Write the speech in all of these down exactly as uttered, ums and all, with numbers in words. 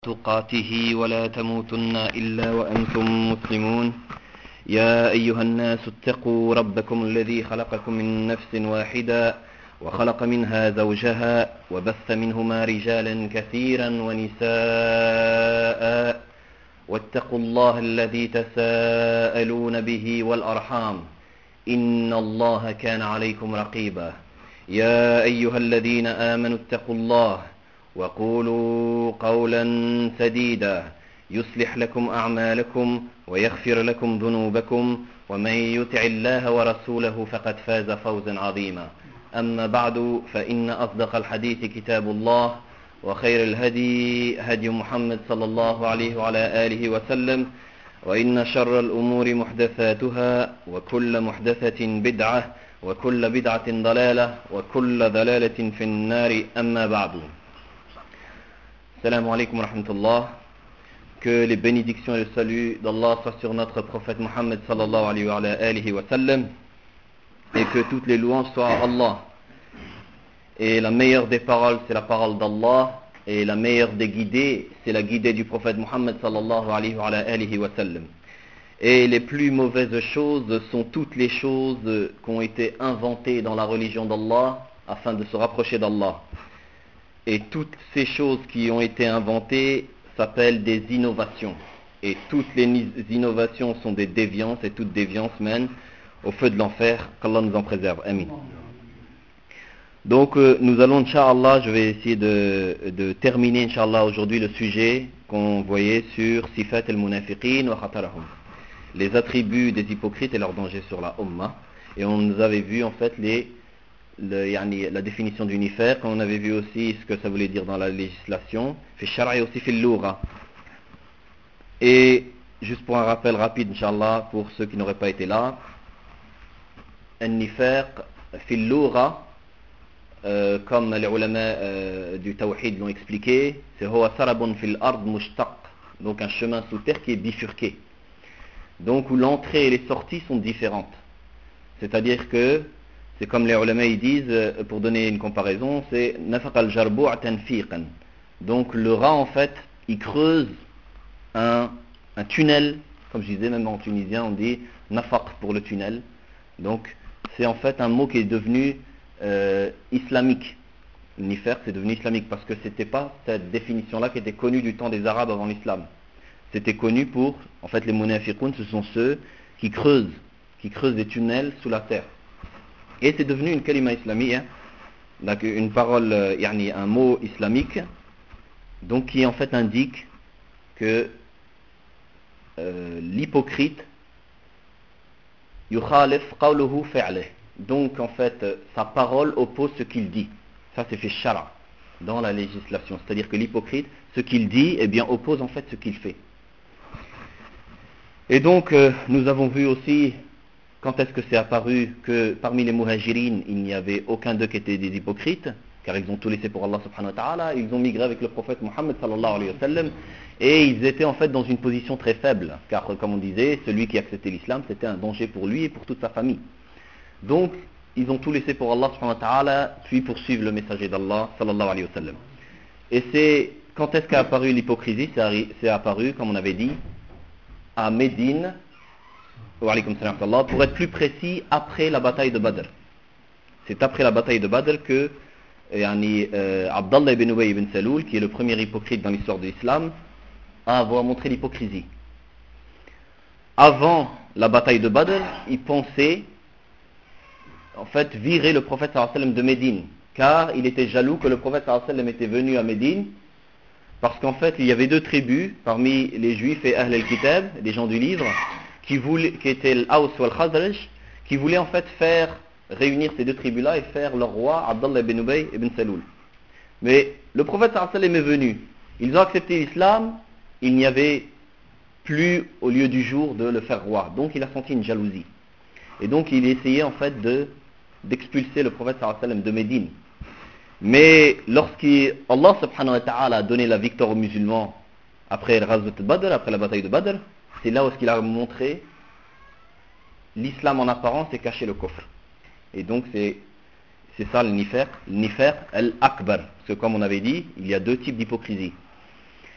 تقاته ولا تموتن إلا وأنتم مسلمون يا أيها الناس اتقوا ربكم الذي خلقكم من نفس واحدة وخلق منها زوجها وبث منهما رجالا كثيرا ونساء واتقوا الله الذي تساءلون به والأرحام إن الله كان عليكم رقيبا يا أيها الذين آمنوا اتقوا الله وقولوا قولا سديدا يصلح لكم أعمالكم ويغفر لكم ذنوبكم ومن يطع الله ورسوله فقد فاز فوزا عظيما أما بعد فإن أصدق الحديث كتاب الله وخير الهدي هدي محمد صلى الله عليه وعلى آله وسلم وإن شر الأمور محدثاتها وكل محدثة بدعة وكل بدعة ضلالة وكل ضلالة في النار أما بعد. Salam alaikum wa rahmatullah. Que les bénédictions et le salut d'Allah soient sur notre prophète Muhammad sallallahu alayhi wa sallam et que toutes les louanges soient à Allah. Et la meilleure des paroles c'est la parole d'Allah et la meilleure des guidées c'est la guidée du prophète Muhammad sallallahu alayhi wa sallam. Et les plus mauvaises choses sont toutes les choses qui ont été inventées dans la religion d'Allah afin de se rapprocher d'Allah. Et toutes ces choses qui ont été inventées s'appellent des innovations. Et toutes les innovations sont des déviances et toute déviance mène au feu de l'enfer. Qu'Allah nous en préserve. Amin. Donc euh, nous allons, Inch'Allah, je vais essayer de, de terminer, Inch'Allah, aujourd'hui le sujet qu'on voyait sur Sifat al-Munafiqin wa Khatarahum. Les attributs des hypocrites et leur danger sur la Ummah. Et on nous avait vu en fait les, le, yani, la définition du nifaq. On avait vu aussi ce que ça voulait dire dans la législation. Fi shara et aussi fi l'oura. Et juste pour un rappel rapide, Inch'Allah, pour ceux qui n'auraient pas été là, un nifaq fi l'oura, euh, comme les ulama euh, du tawhid l'ont expliqué, c'est huwa sarabun fil ard mushtaq, donc un chemin sous terre qui est bifurqué. Donc où l'entrée et les sorties sont différentes. C'est-à-dire que, c'est comme les ulama ils disent, pour donner une comparaison, c'est nafaq al-jarbu' tanfiqan. Donc le rat en fait, il creuse un, un tunnel, comme je disais même en tunisien on dit nafaq pour le tunnel. Donc c'est en fait un mot qui est devenu euh, islamique. Nifaq c'est devenu islamique parce que c'était pas cette définition-là qui était connue du temps des Arabes avant l'islam. C'était connu pour, en fait les munafiqoun, ce sont ceux qui creusent, qui creusent des tunnels sous la terre. Et c'est devenu une kalima islamique, hein, donc une parole, euh, yani un mot islamique, donc qui en fait indique que euh, l'hypocrite, yukhalif qawluhu fi'lih, donc en fait sa parole oppose ce qu'il dit. Ça c'est fait shara, dans la législation, c'est-à-dire que l'hypocrite, ce qu'il dit, eh bien oppose en fait ce qu'il fait. Et donc, euh, nous avons vu aussi, quand est-ce que c'est apparu que parmi les muhajirines, il n'y avait aucun d'eux qui était des hypocrites, car ils ont tout laissé pour Allah subhanahu wa ta'ala, ils ont migré avec le prophète Muhammad sallallahu alayhi wa sallam, et ils étaient en fait dans une position très faible, car comme on disait, celui qui acceptait l'islam, c'était un danger pour lui et pour toute sa famille. Donc, ils ont tout laissé pour Allah subhanahu wa ta'ala, puis poursuivre le messager d'Allah sallallahu alayhi wa sallam. Et c'est, quand est-ce qu'a apparu l'hypocrisie? C'est apparu, comme on avait dit, à Médine, pour être plus précis, après la bataille de Badr. C'est après la bataille de Badr que yani, euh, Abdallah ibn Ubay ibn Saloul, qui est le premier hypocrite dans l'histoire de l'islam, a avoir montré l'hypocrisie. Avant la bataille de Badr, il pensait en fait virer le prophète sallallahu alayhi wa sallam de Médine, car il était jaloux que le prophète sallallahu alayhi wa sallam était venu à Médine. Parce qu'en fait, il y avait deux tribus parmi les juifs et Ahl al-Kitab, les gens du livre, qui, voulaient, qui étaient l'Aws ou al-Khazraj, qui voulaient en fait faire réunir ces deux tribus-là et faire leur roi, Abdallah ibn Ubay ibn Saloul. Mais le prophète sallallahu alayhi wa sallam est venu. Ils ont accepté l'islam, il n'y avait plus au lieu du jour de le faire roi. Donc il a senti une jalousie. Et donc il essayait en fait de, d'expulser le prophète sallallahu alayhi wa sallam de Médine. Mais lorsqu'Allah subhanahu wa ta'ala a donné la victoire aux musulmans après Ghazwat al-Badr, après la bataille de Badr, c'est là où il a montré l'islam en apparence et caché le kufr. Et donc c'est, c'est ça le nifaq, le nifaq al-akbar. Parce que comme on avait dit, il y a deux types d'hypocrisie.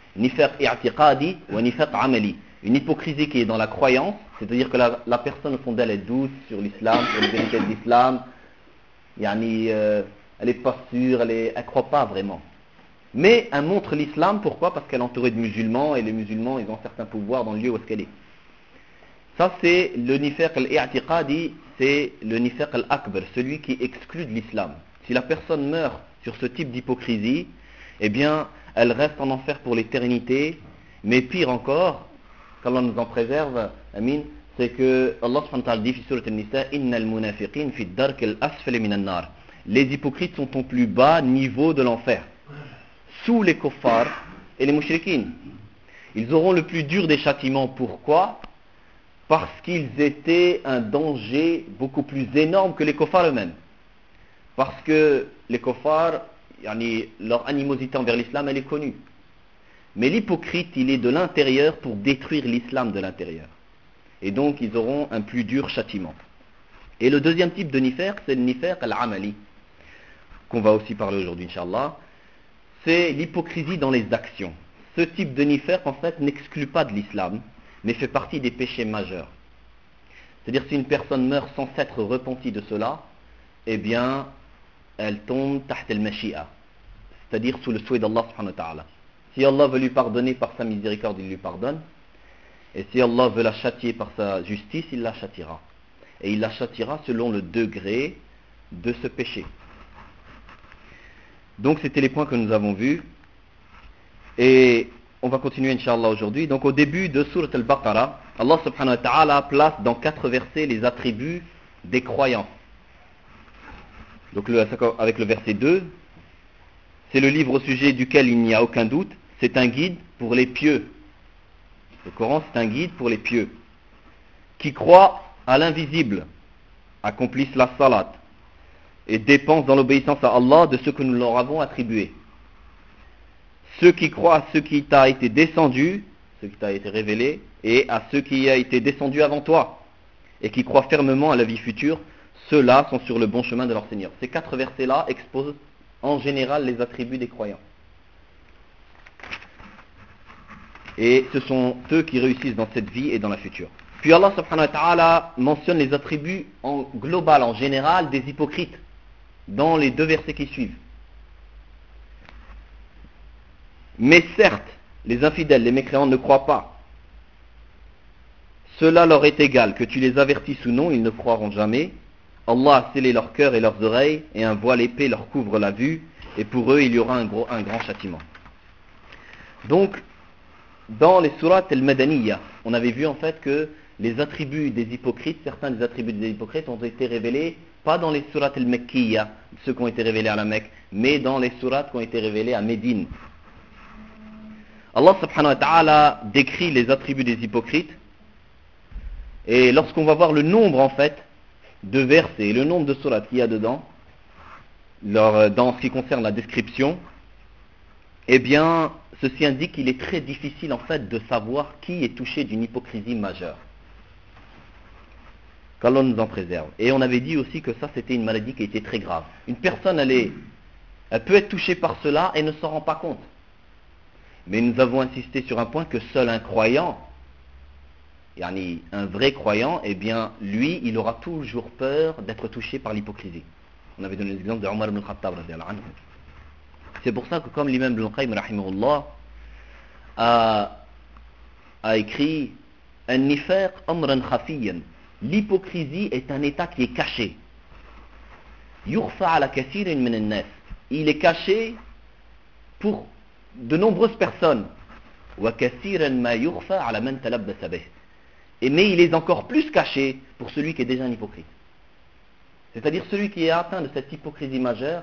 nifaq i'tiqadi wa nifaq amali. Une hypocrisie qui est dans la croyance, c'est-à-dire que la, la personne au fond d'elle est douce sur l'islam, sur les vérités de l'islam, yani, euh, elle n'est pas sûre, elle ne croit pas vraiment. Mais elle montre l'islam, pourquoi? Parce qu'elle est entourée de musulmans, et les musulmans, ils ont certains pouvoirs dans le lieu où est-ce qu'elle est. Ça, c'est le nifaq al-i'tiqadi, c'est le nifaq al-akbar, celui qui exclut de l'islam. Si la personne meurt sur ce type d'hypocrisie, eh bien, elle reste en enfer pour l'éternité, mais pire encore, qu'Allah nous en préserve, amin, c'est que Allah subhanahu wa ta'ala dit sur le Nisa, innal munafiqin fi ad-dark al-asfali min an-nar. Les hypocrites sont au plus bas niveau de l'enfer, sous les kuffars et les mushrikines. Ils auront le plus dur des châtiments. Pourquoi? Parce qu'ils étaient un danger beaucoup plus énorme que les kuffars eux-mêmes. Parce que les kuffars, yani, leur animosité envers l'islam, elle est connue. Mais l'hypocrite, il est de l'intérieur pour détruire l'islam de l'intérieur. Et donc, ils auront un plus dur châtiment. Et le deuxième type de nifaq, c'est le nifaq al-amali, qu'on va aussi parler aujourd'hui, Inch'Allah. C'est l'hypocrisie dans les actions. Ce type de nifaq, en fait, n'exclut pas de l'islam, mais fait partie des péchés majeurs. C'est-à-dire, si une personne meurt sans s'être repentie de cela, eh bien, elle tombe taht al-mashi'a, c'est-à-dire sous le souhait d'Allah subhanahu wa ta'ala. Si Allah veut lui pardonner par sa miséricorde, il lui pardonne. Et si Allah veut la châtier par sa justice, il la châtiera. Et il la châtiera selon le degré de ce péché. Donc c'était les points que nous avons vus. Et on va continuer Inch'Allah aujourd'hui. Donc au début de Surat al-Baqarah, Allah subhanahu wa ta'ala place dans quatre versets les attributs des croyants. Donc le, avec le verset deux, c'est le livre au sujet duquel il n'y a aucun doute. C'est un guide pour les pieux. Le Coran, c'est un guide pour les pieux. Qui croient à l'invisible, accomplissent la salat et dépensent dans l'obéissance à Allah de ce que nous leur avons attribué. Ceux qui croient à ce qui t'a été descendu, ce qui t'a été révélé, et à ce qui a été descendu avant toi, et qui croient fermement à la vie future, ceux-là sont sur le bon chemin de leur Seigneur. Ces quatre versets-là exposent en général les attributs des croyants. Et ce sont eux qui réussissent dans cette vie et dans la future. Puis Allah subhanahu wa ta'ala mentionne les attributs en global, en général, des hypocrites dans les deux versets qui suivent. Mais certes, les infidèles, les mécréants ne croient pas. Cela leur est égal, que tu les avertisses ou non, ils ne croiront jamais. Allah a scellé leur cœur et leurs oreilles, et un voile épais leur couvre la vue, et pour eux il y aura un, gros, un grand châtiment. Donc, dans les sourates al-Madaniyya, on avait vu en fait que les attributs des hypocrites, certains des attributs des hypocrites ont été révélés, pas dans les sourates al-Makkiyya, ceux qui ont été révélés à la Mecque, mais dans les sourates qui ont été révélés à Médine. Allah subhanahu wa ta'ala décrit les attributs des hypocrites, et lorsqu'on va voir le nombre en fait de versets et le nombre de sourates qu'il y a dedans, leur, dans ce qui concerne la description, eh bien, ceci indique qu'il est très difficile en fait de savoir qui est touché d'une hypocrisie majeure. Qu'Allah nous en préserve. Et on avait dit aussi que ça c'était une maladie qui était très grave. Une personne elle, est, elle peut être touchée par cela et ne s'en rend pas compte. Mais nous avons insisté sur un point que seul un croyant, yani un vrai croyant, eh bien lui il aura toujours peur d'être touché par l'hypocrisie. On avait donné l'exemple de Omar ibn al-Khattab radiyallahu anhu. C'est pour ça que comme l'imam Ibn al-Qayyim rahimahullah a, a écrit An-nifaq amran khafiyan, l'hypocrisie est un état qui est caché. Yurfa ala kathirin min an-nas, il est caché pour de nombreuses personnes. Wa kathiran ma yurfa ala man talabbasa bih, et mais il est encore plus caché pour celui qui est déjà un hypocrite. C'est-à-dire celui qui est atteint de cette hypocrisie majeure,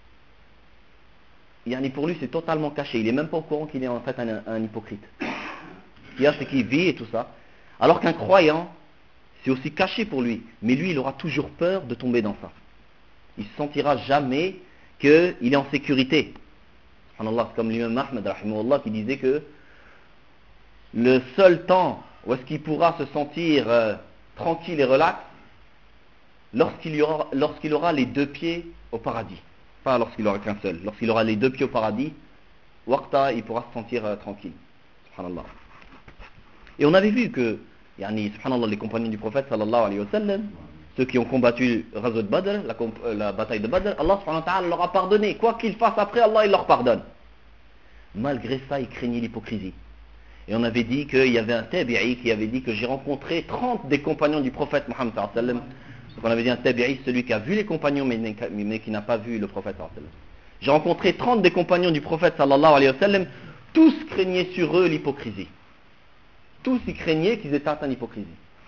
yani pour lui c'est totalement caché, il n'est même pas au courant qu'il est en fait un, un hypocrite. Ce qu'il y a c'est qu'il vit et tout ça. Alors qu'un croyant, c'est aussi caché pour lui, mais lui il aura toujours peur de tomber dans ça. Il ne se sentira jamais qu'il est en sécurité. Subhanallah, c'est comme l'imam Ahmed rahimahullah qui disait que le seul temps où est-ce qu'il pourra se sentir euh, tranquille et relax, lorsqu'il y aura, lorsqu'il aura les deux pieds au paradis. Pas lorsqu'il aura qu'un seul, lorsqu'il aura les deux pieds au paradis, waqta, il pourra se sentir euh, tranquille. Subhanallah. Et on avait vu que, yani, subhanallah, les compagnons du prophète sallallahu alayhi wa sallam, ceux qui ont combattu Ghazwat Badr, la, comp- euh, la bataille de Badr, Allah subhanahu wa ta'ala leur a pardonné. Quoi qu'ils fassent après, Allah il leur pardonne. Malgré ça, ils craignaient l'hypocrisie. Et on avait dit qu'il y avait un tabi'i qui avait dit que j'ai rencontré trente des compagnons du prophète Muhammad sallallahu alayhi wa sallam. Donc on avait dit un tabi'i, celui qui a vu les compagnons mais, mais qui n'a pas vu le prophète sallallahu alayhi wa sallam. J'ai rencontré trente des compagnons du prophète sallallahu alayhi wa sallam, tous craignaient sur eux l'hypocrisie. Tous y craignaient qu'ils étaient atteints d'hypocrisie.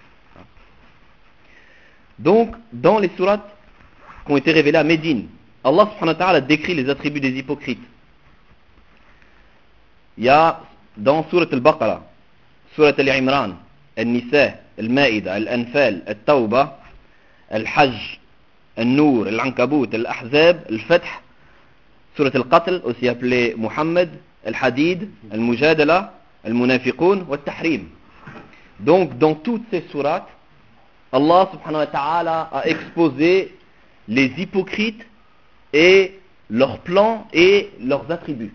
Donc, dans les sourates qui ont été révélées à Médine, Allah subhanahu wa ta'ala décrit les attributs des hypocrites. Il y a dans Surat al-Baqarah, Surat al-Imran, al-Nisa, al-Ma'ida, al-Anfal, al-Tawbah, al-Hajj, al-Nour, al-Ankabut, al-Ahzab, al-Fath, Surat al-Qatl, aussi appelée Muhammad, al-Hadid, al-Mujadala, al-Munafiqun, al-Tahrim. Donc, dans toutes ces sourates, Allah subhanahu wa ta'ala a exposé les hypocrites et leurs plans et leurs attributs.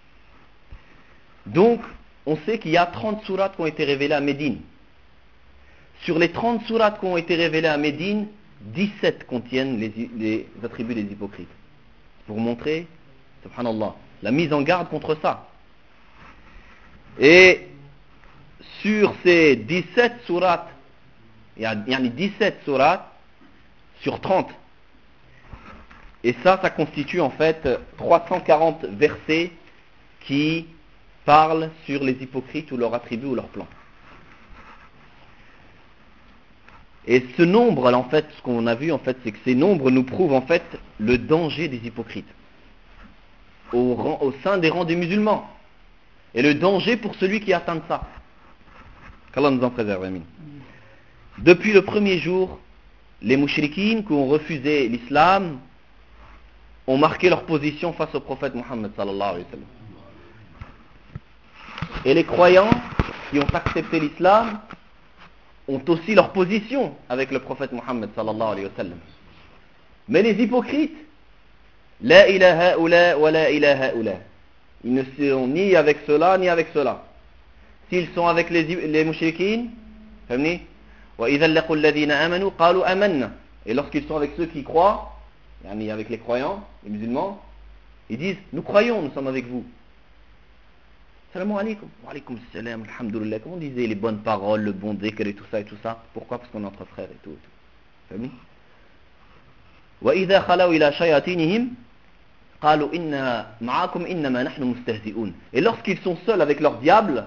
Donc, on sait qu'il y a trente sourates qui ont été révélées à Médine. Sur les trente sourates qui ont été révélées à Médine, dix-sept contiennent les, les attributs des hypocrites. Pour montrer, subhanallah, la mise en garde contre ça. Et sur ces dix-sept sourates, il y a, il y a dix-sept sourates sur trente. Et ça, ça constitue en fait trois cent quarante versets qui parlent sur les hypocrites ou leurs attributs ou leurs plans. Et ce nombre, en fait, ce qu'on a vu, en fait, c'est que ces nombres nous prouvent en fait le danger des hypocrites au, rang, au sein des rangs des musulmans. Et le danger pour celui qui atteint ça. Qu'Allah nous en préserve, amin. Depuis le premier jour, les mouchrikines qui ont refusé l'islam ont marqué leur position face au prophète Muhammad sallallahu alayhi wa sallam. Et les croyants qui ont accepté l'islam ont aussi leur position avec le prophète Muhammad sallallahu alayhi wa sallam. Mais les hypocrites, la ilaha ula wa la ilaha ula, ils ne sont ni avec cela ni avec cela. S'ils sont avec les, les mouchrikines, وَإِذَا لَقُوا الَّذِينَ آمَنُوا قَالُوا آمَنَّا. Et lorsqu'ils sont avec ceux qui croient, avec les croyants, les musulmans, ils disent, nous croyons, nous sommes avec vous. Salam alaikum. Wa alaikum salam, alhamdulillah. Comment on disait les bonnes paroles, le bon dhikr et tout ça et tout ça. Pourquoi? Parce qu'on est entre frères et tout. Et tout. وَإِذَا خَلَوْا إِلَى شَيَاطِينِهِمْ قَالُوا إِنَّا مَعَكُمْ إِنَّمَا نَحْنُ مُسْتَهْزِئُونَ. Et lorsqu'ils sont seuls avec leur diable,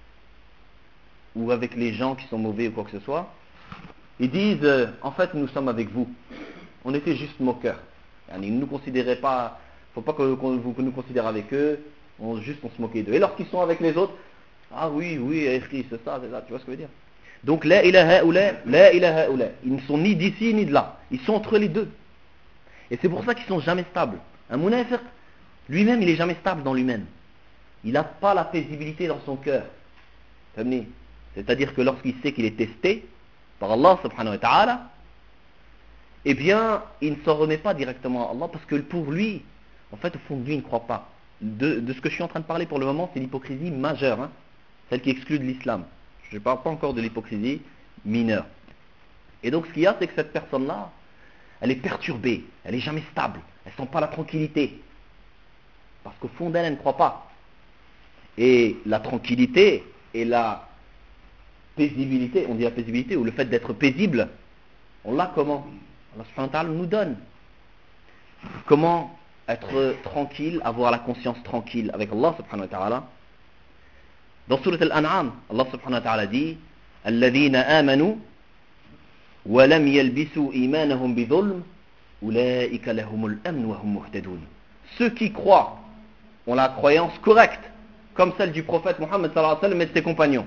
ou avec les gens qui sont mauvais ou quoi que ce soit, ils disent, euh, en fait, nous sommes avec vous. On était juste moqueurs. Ils ne nous considéraient pas, il ne faut pas que, qu'on, vous nous considère avec eux, on, juste on se moquait d'eux. Et lorsqu'ils sont avec les autres, ah oui, oui, c'est ça, c'est ça, tu vois ce que je veux dire. Donc, la ilaha oula, la ilaha oula. Ils ne sont ni d'ici ni de là. Ils sont entre les deux. Et c'est pour ça qu'ils ne sont jamais stables. Un munafiq, lui-même, il n'est jamais stable dans lui-même. Il n'a pas la paisibilité dans son cœur. C'est-à-dire que lorsqu'il sait qu'il est testé par Allah subhanahu wa ta'ala, eh bien, il ne s'en remet pas directement à Allah parce que pour lui, en fait, au fond de lui, il ne croit pas. De, de ce que je suis en train de parler pour le moment, c'est l'hypocrisie majeure, hein, celle qui exclut de l'islam. Je ne parle pas encore de l'hypocrisie mineure. Et donc, ce qu'il y a, c'est que cette personne-là, elle est perturbée, elle n'est jamais stable, elle ne sent pas la tranquillité. Parce qu'au fond d'elle, elle ne croit pas. Et la tranquillité et la paisibilité, on dit la paisibilité, ou le fait d'être paisible, on l'a comment? Allah subhanahu wa ta'ala nous donne. Comment être tranquille, avoir la conscience tranquille avec Allah subhanahu wa ta'ala? Dans Surat Al-An'am, Allah subhanahu wa ta'ala dit الَّذِينَ آمَنُوا وَلَمْ يَلْبِسُوا إِيمَانَهُمْ بِظُلْمٍ أُولَئِكَ لَهُمُ الْأَمْنُ وَهُمْ مُهْتَدُونَ. Ceux qui croient ont la croyance correcte, comme celle du prophète Muhammad sallallahu alayhi wa sallam et de ses compagnons,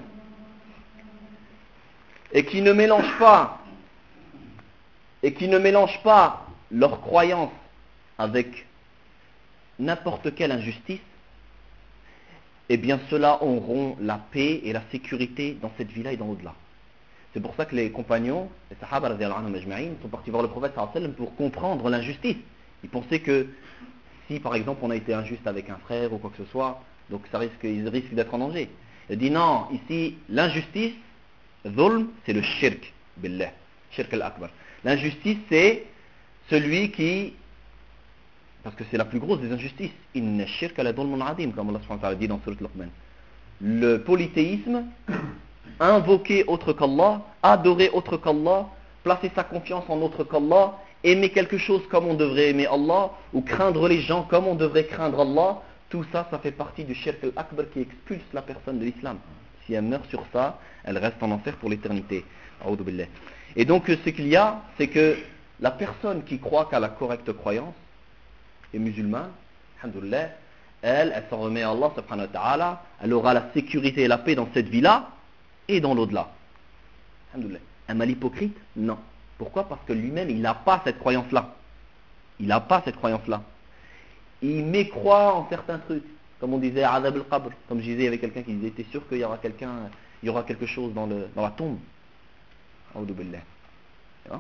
et qui ne mélangent pas et qui ne mélangent pas leur croyance avec n'importe quelle injustice, eh bien ceux-là auront la paix et la sécurité dans cette vie-là et dans l'au-delà. C'est pour ça que les compagnons, les sahaba radiyallahu anhum ajma'in, sont partis voir le prophète sallallahu alayhi wa sallam pour comprendre l'injustice. Ils pensaient que si par exemple on a été injuste avec un frère ou quoi que ce soit, Donc ça risque, ils risquent d'être en danger. Il dit non, ici, l'injustice, dhulm, c'est le shirk, billah, shirk al-akbar. L'injustice, c'est celui qui, parce que c'est la plus grosse des injustices, inna shirk la dhulmun adim, comme Allah subhanahu wa ta'ala dit dans Surat Luqman. Le polythéisme, invoquer autre qu'Allah, adorer autre qu'Allah, placer sa confiance en autre qu'Allah, aimer quelque chose comme on devrait aimer Allah, ou craindre les gens comme on devrait craindre Allah, tout ça, ça fait partie du shirk al-akbar qui expulse la personne de l'islam. Si elle meurt sur ça, elle reste en enfer pour l'éternité. Et donc ce qu'il y a, c'est que la personne qui croit qu'à la correcte croyance est musulmane, alhamdoulilah, elle, elle s'en remet à Allah subhanahu wa ta'ala, elle aura la sécurité et la paix dans cette vie-là et dans l'au-delà. Alhamdoulilah. Un mal hypocrite? Non. Pourquoi? Parce que lui-même, il n'a pas cette croyance-là. Il n'a pas cette croyance-là. Il mécroit en certains trucs. Comme on disait, Adab al-Qabr. Comme je disais avec quelqu'un qui disait, t'es sûr qu'il y aura quelqu'un, il y aura quelque chose dans, le, dans la tombe? A'udhu billah. Hein?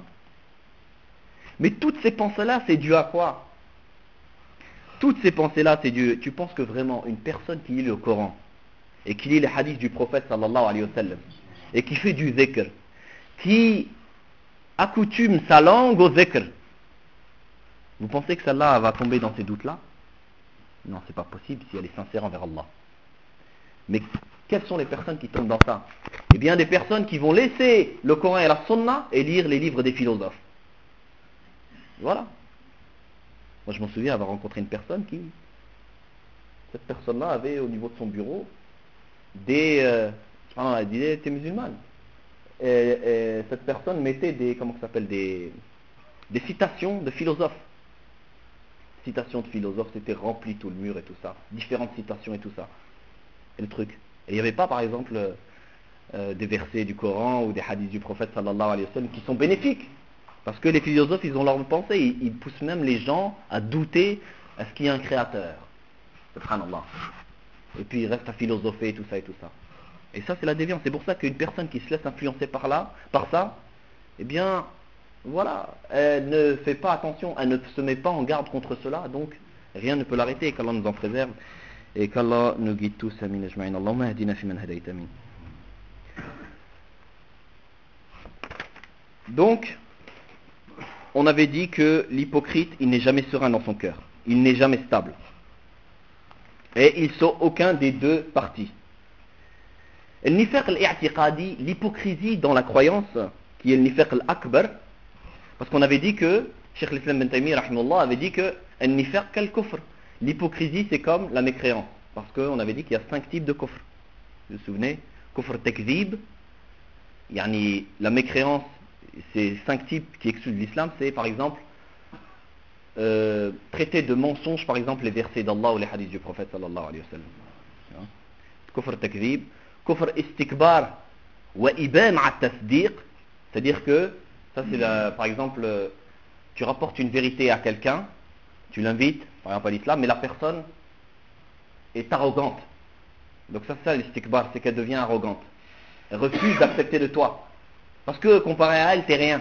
Mais toutes ces pensées-là, c'est dû à quoi? Toutes ces pensées-là, c'est dû. Tu penses que vraiment, une personne qui lit le Coran, et qui lit les hadiths du prophète sallallahu alayhi wa sallam, et qui fait du zikr, qui accoutume sa langue au zikr, vous pensez que celle-là va tomber dans ces doutes-là? Non, c'est pas possible si elle est sincère envers Allah. Mais quelles sont les personnes qui tombent dans ça? Eh bien, des personnes qui vont laisser le Coran et la Sunna et lire les livres des philosophes. Voilà. Moi, je m'en souviens avoir rencontré une personne qui, cette personne-là avait au niveau de son bureau des, euh, ah, elle disait, t'es musulmane. Et, et cette personne mettait des, comment ça s'appelle, des, des citations de philosophes. Citations de philosophes, c'était rempli tout le mur et tout ça. Différentes citations et tout ça. Et le truc. Et il n'y avait pas, par exemple, euh, des versets du Coran ou des hadiths du prophète sallallahu alayhi wa sallam qui sont bénéfiques. Parce que les philosophes, ils ont leur pensée. Ils, ils poussent même les gens à douter est-ce qu'il y a un créateur. Subhanallah. Et puis ils restent à philosopher et tout ça et tout ça. Et ça, c'est la déviance. C'est pour ça qu'une personne qui se laisse influencer par là, par ça, eh bien, voilà, elle ne fait pas attention, elle ne se met pas en garde contre cela, donc rien ne peut l'arrêter, et qu'Allah nous en préserve, et qu'Allah nous guide tous, amin ajma'in. Allahumma hadina fi man hadayt, amin. Donc, on avait dit que l'hypocrite, il n'est jamais serein dans son cœur, il n'est jamais stable, et il ne sort aucun des deux parties. L'hypocrisie dans la croyance, qui est le nifaq al-akbar, parce qu'on avait dit que, Cheikh l'Islam Ben Taymi rahimahullah avait dit que al-nifaq al-kufr, l'hypocrisie c'est comme la mécréance, parce qu'on avait dit qu'il y a cinq types de kufr. Vous vous souvenez? Kufr takzib, yani la mécréance, c'est cinq types qui excluent l'islam, c'est par exemple euh, traiter de mensonge par exemple les versets d'Allah ou les hadiths du prophète sallallahu alayhi wa sallam. Kufr takzib. Kufr istikbar wa iba ma'a tasdiq, c'est-à-dire que ça c'est la, par exemple tu rapportes une vérité à quelqu'un, tu l'invites par exemple à l'islam, mais la personne est arrogante. Donc ça c'est ça l'istikbar, c'est qu'elle devient arrogante. Elle refuse d'accepter de toi. Parce que comparé à elle, t'es rien.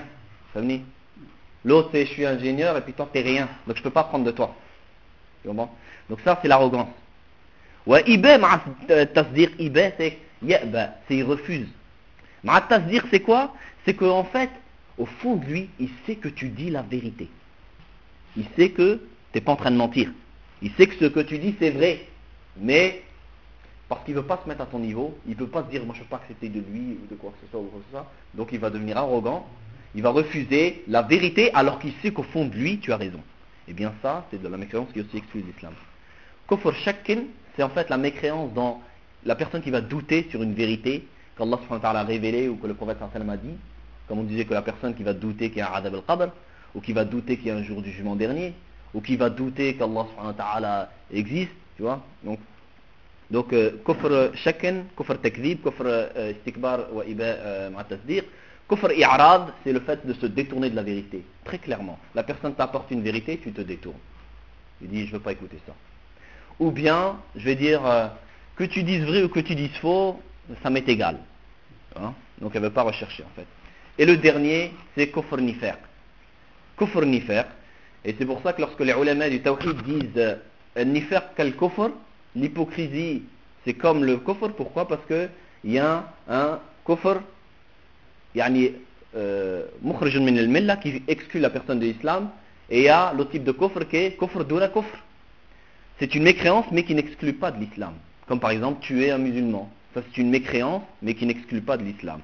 L'autre c'est je suis ingénieur et puis toi t'es rien. Donc je peux pas prendre de toi. Donc ça c'est l'arrogance. Wa iba ma'a tasdiq, iba c'est ya'ba, c'est il refuse. Ma'a tasdiq c'est quoi? C'est qu'en fait, au fond de lui, il sait que tu dis la vérité. Il sait que tu n'es pas en train de mentir. Il sait que ce que tu dis c'est vrai. Mais parce qu'il ne veut pas se mettre à ton niveau, il ne peut pas se dire moi je ne peux pas accepter de lui ou de quoi que ce soit ou quoi que ce soit. Donc il va devenir arrogant. Il va refuser la vérité alors qu'il sait qu'au fond de lui tu as raison. Et bien ça, c'est de la mécréance qui aussi exclut l'islam. Kufr shakkin, c'est en fait la mécréance dans la personne qui va douter sur une vérité qu'Allah subhanahu wa ta'ala a révélée ou que le prophète sallallahu alayhi wa sallam a dit. Comme on disait que la personne qui va douter qu'il y a un adab al-qabr, ou qui va douter qu'il y a un jour du jugement dernier, ou qui va douter qu'Allah subhanahu wa ta'ala existe, tu vois. Donc, donc kufr shakkin, kufr takzib, kufr istikbar wa iba ma'a tasdiq. Kufr i'rad, c'est le fait de se détourner de la vérité. Très clairement, la personne t'apporte une vérité, tu te détournes. Tu dis je ne veux pas écouter ça. Ou bien, je vais dire, euh, que tu dises vrai ou que tu dises faux, ça m'est égal. Hein? Donc elle ne veut pas rechercher en fait. Et le dernier, c'est kufr nifaq. Kufr nifaq. Et c'est pour ça que lorsque les ulama du tawhid disent euh, nifaq kal kufr, l'hypocrisie, c'est comme le kufr. Pourquoi? Parce qu'il y a un kufr, yani, euh, mukhrijun min al-millah, qui exclut la personne de l'islam, et il y a l'autre type de kufr qui est kufr duna kufr. C'est une mécréance mais qui n'exclut pas de l'islam. Comme par exemple tuer un musulman. Ça c'est une mécréance mais qui n'exclut pas de l'islam.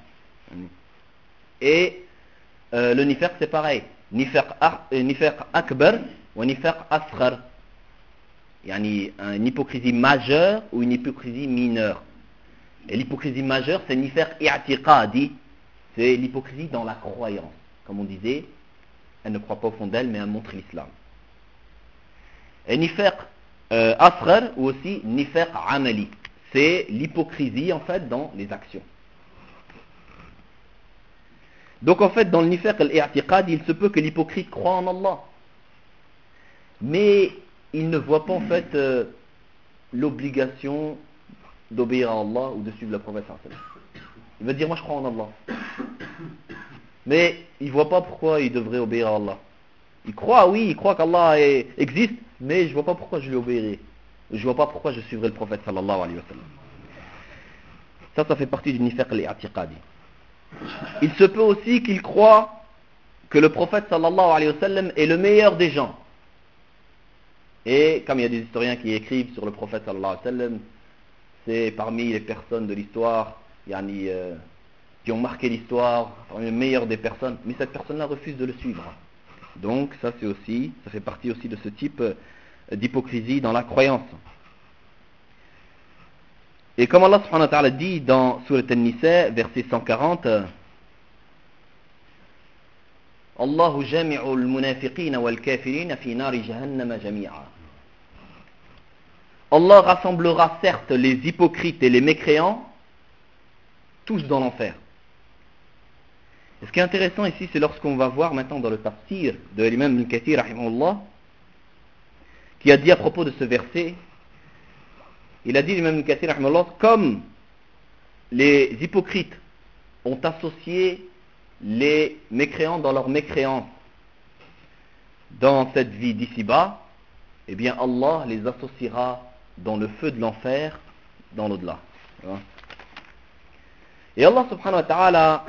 Et euh, le nifaq c'est pareil. Nifaq, nifaq akbar ou nifaq asghar. Yani une hypocrisie majeure ou une hypocrisie mineure. Et l'hypocrisie majeure c'est nifaq i'tiqadi. C'est l'hypocrisie dans la croyance. Comme on disait, elle ne croit pas au fond d'elle mais elle montre l'islam. Et nifaq euh, asghar ou aussi nifaq amali. C'est l'hypocrisie en fait dans les actions. Donc en fait dans le nifaq al-i'tiqad, il se peut que l'hypocrite croit en Allah. Mais il ne voit pas en fait euh, l'obligation d'obéir à Allah ou de suivre le prophète sallallahu alayhi wa sallam. Il va dire moi je crois en Allah. Mais il ne voit pas pourquoi il devrait obéir à Allah. Il croit, oui, il croit qu'Allah est, existe, mais je ne vois pas pourquoi je lui obéirai. Je ne vois pas pourquoi je suivrai le prophète sallallahu alayhi wa sallam. Ça, ça fait partie du nifaq al-i'tiqadi. Il se peut aussi qu'il croit que le prophète sallallahu alayhi wa sallam est le meilleur des gens. Et comme il y a des historiens qui écrivent sur le prophète sallallahu alayhi wa sallam, c'est parmi les personnes de l'histoire yani, euh, qui ont marqué l'histoire, parmi les meilleures des personnes, mais cette personne-là refuse de le suivre. Donc ça c'est aussi, ça fait partie aussi de ce type d'hypocrisie dans la croyance. Et comme Allah subhanahu wa ta'ala dit dans Surat An-Nisa, verset cent quarante, Allahu jami'u al-munafiqina wal-kafirina fi nari jahannama jami'a. Allah rassemblera certes les hypocrites et les mécréants tous dans l'enfer. Et ce qui est intéressant ici, c'est lorsqu'on va voir maintenant dans le tafsir de l'imam Ibn Kathir rahimahullah, qui a dit à propos de ce verset, il a dit l'imam Ibn Kathir rahimahullah, comme les hypocrites ont associé les mécréants dans leur mécréance dans cette vie d'ici-bas, eh bien Allah les associera dans le feu de l'enfer dans l'au-delà. Et Allah subhanahu wa ta'ala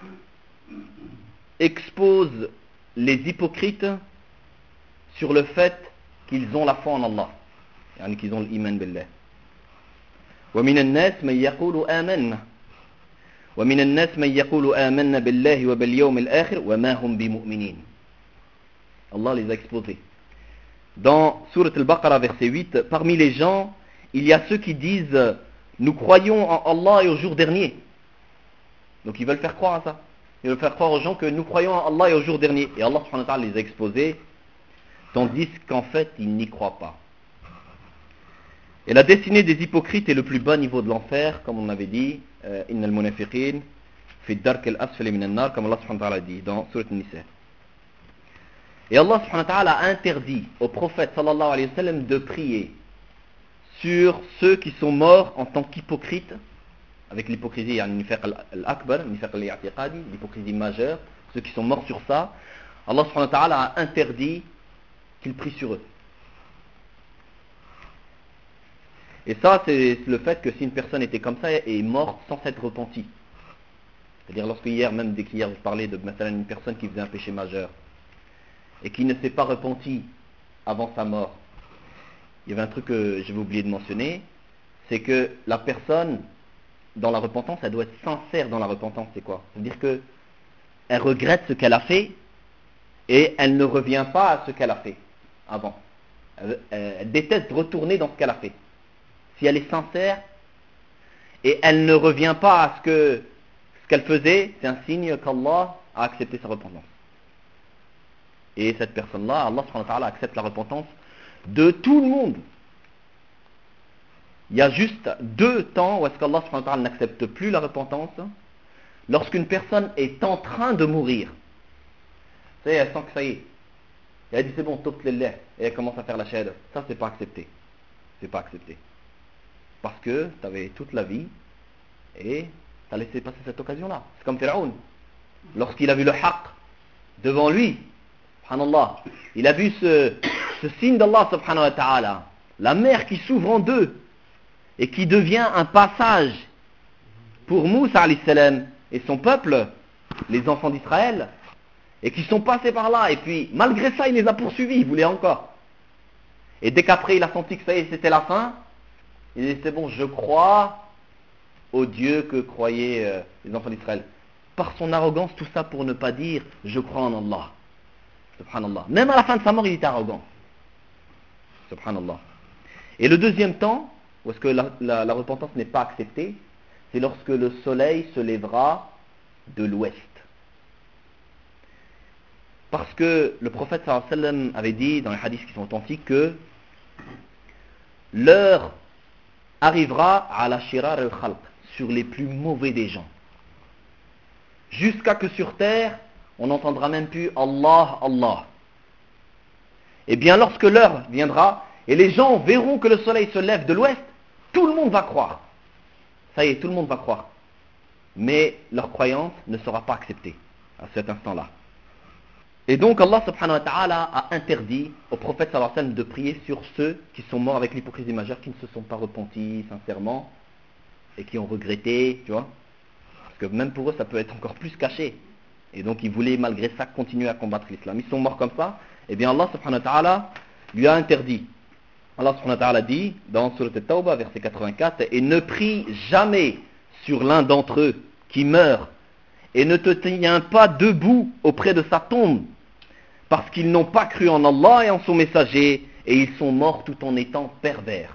expose les hypocrites sur le fait qu'ils ont la foi en Allah, yani qu'ils ont l'iman billah. ومن الناس من يقول آمنا ومن الناس من يقول آمنا بالله وباليوم الآخر وما هم بمؤمنين. Allah les a exposés. Dans Surat Al-Baqarah verset huit, parmi les gens, il y a ceux qui disent nous croyons en Allah et au jour dernier. Donc ils veulent faire croire à ça. Ils veulent faire croire aux gens que nous croyons en Allah et au jour dernier. Et Allah subhanahu wa ta'ala les a exposés, tandis qu'en fait ils n'y croient pas. Et la destinée des hypocrites est le plus bas niveau de l'enfer, comme on avait dit, Innal munafiqin fi dark al-asfali min an-nar, comme Allah subhanahu wa ta'ala dit dans Surat An-Nisa. Et Allah subhanahu wa ta'ala a interdit au prophète sallallahu alayhi wa sallam de prier sur ceux qui sont morts en tant qu'hypocrites, avec l'hypocrisie, il y a nifaq al-akbar, nifaq al-i'tiqadi, l'hypocrisie majeure, ceux qui sont morts sur ça, Allah subhanahu wa ta'ala a interdit qu'il prie sur eux. Et ça, c'est le fait que si une personne était comme ça et est morte sans s'être repentie. C'est-à-dire lorsque hier, même dès qu'hier je parlais de une personne qui faisait un péché majeur et qui ne s'est pas repenti avant sa mort, il y avait un truc que j'avais oublié de mentionner, c'est que la personne, dans la repentance, elle doit être sincère dans la repentance. C'est quoi? C'est-à-dire que elle regrette ce qu'elle a fait et elle ne revient pas à ce qu'elle a fait avant. Elle, elle déteste retourner dans ce qu'elle a fait. Si elle est sincère et elle ne revient pas à ce que ce qu'elle faisait, c'est un signe qu'Allah a accepté sa repentance. Et cette personne-là, Allah subhanahu wa ta'ala accepte la repentance de tout le monde. Il y a juste deux temps où est-ce qu'Allah subhanahu wa ta'ala n'accepte plus la repentance. Lorsqu'une personne est en train de mourir. Ça y est, elle sent que ça y est. Et elle dit c'est bon, taubt lillah. Et elle commence à faire la shahada. Ça, c'est pas accepté. C'est pas accepté. Parce que tu avais toute la vie et tu as laissé passer cette occasion-là. C'est comme Pharaon. Lorsqu'il a vu le haqq devant lui, subhanallah, il a vu ce, ce signe d'Allah subhanahu wa ta'ala, la mer qui s'ouvre en deux, et qui devient un passage pour Moussa alayhi salam et son peuple, les enfants d'Israël, et qui sont passés par là, et puis malgré ça il les a poursuivis, il voulait encore. Et dès qu'après il a senti que ça y est, c'était la fin, il dit c'est bon, je crois au Dieu que croyaient euh, les enfants d'Israël. Par son arrogance, tout ça pour ne pas dire je crois en Allah. Subhanallah. Même à la fin de sa mort, il était arrogant. Subhanallah. Et le deuxième temps, où est-ce que la, la, la repentance n'est pas acceptée, c'est lorsque le soleil se lèvera de l'ouest. Parce que le prophète sallallahu alayhi wa sallam avait dit dans les hadiths qui sont authentiques que l'heure arrivera à la shirar al-khalq, sur les plus mauvais des gens. Jusqu'à que sur terre, on n'entendra même plus Allah, Allah. Et bien lorsque l'heure viendra, et les gens verront que le soleil se lève de l'ouest, tout le monde va croire. Ça y est, tout le monde va croire. Mais leur croyance ne sera pas acceptée à cet instant-là. Et donc Allah subhanahu wa ta'ala a interdit au prophète sallallahu alayhi wa sallam de prier sur ceux qui sont morts avec l'hypocrisie majeure, qui ne se sont pas repentis sincèrement et qui ont regretté, tu vois. Parce que même pour eux ça peut être encore plus caché. Et donc ils voulaient malgré ça continuer à combattre l'islam. Ils sont morts comme ça, et bien Allah subhanahu wa ta'ala lui a interdit. Allah subhanahu wa ta'ala dit dans Surat At-Tawbah verset quatre-vingt-quatre, et ne prie jamais sur l'un d'entre eux qui meurt et ne te tiens pas debout auprès de sa tombe, parce qu'ils n'ont pas cru en Allah et en son messager, et ils sont morts tout en étant pervers.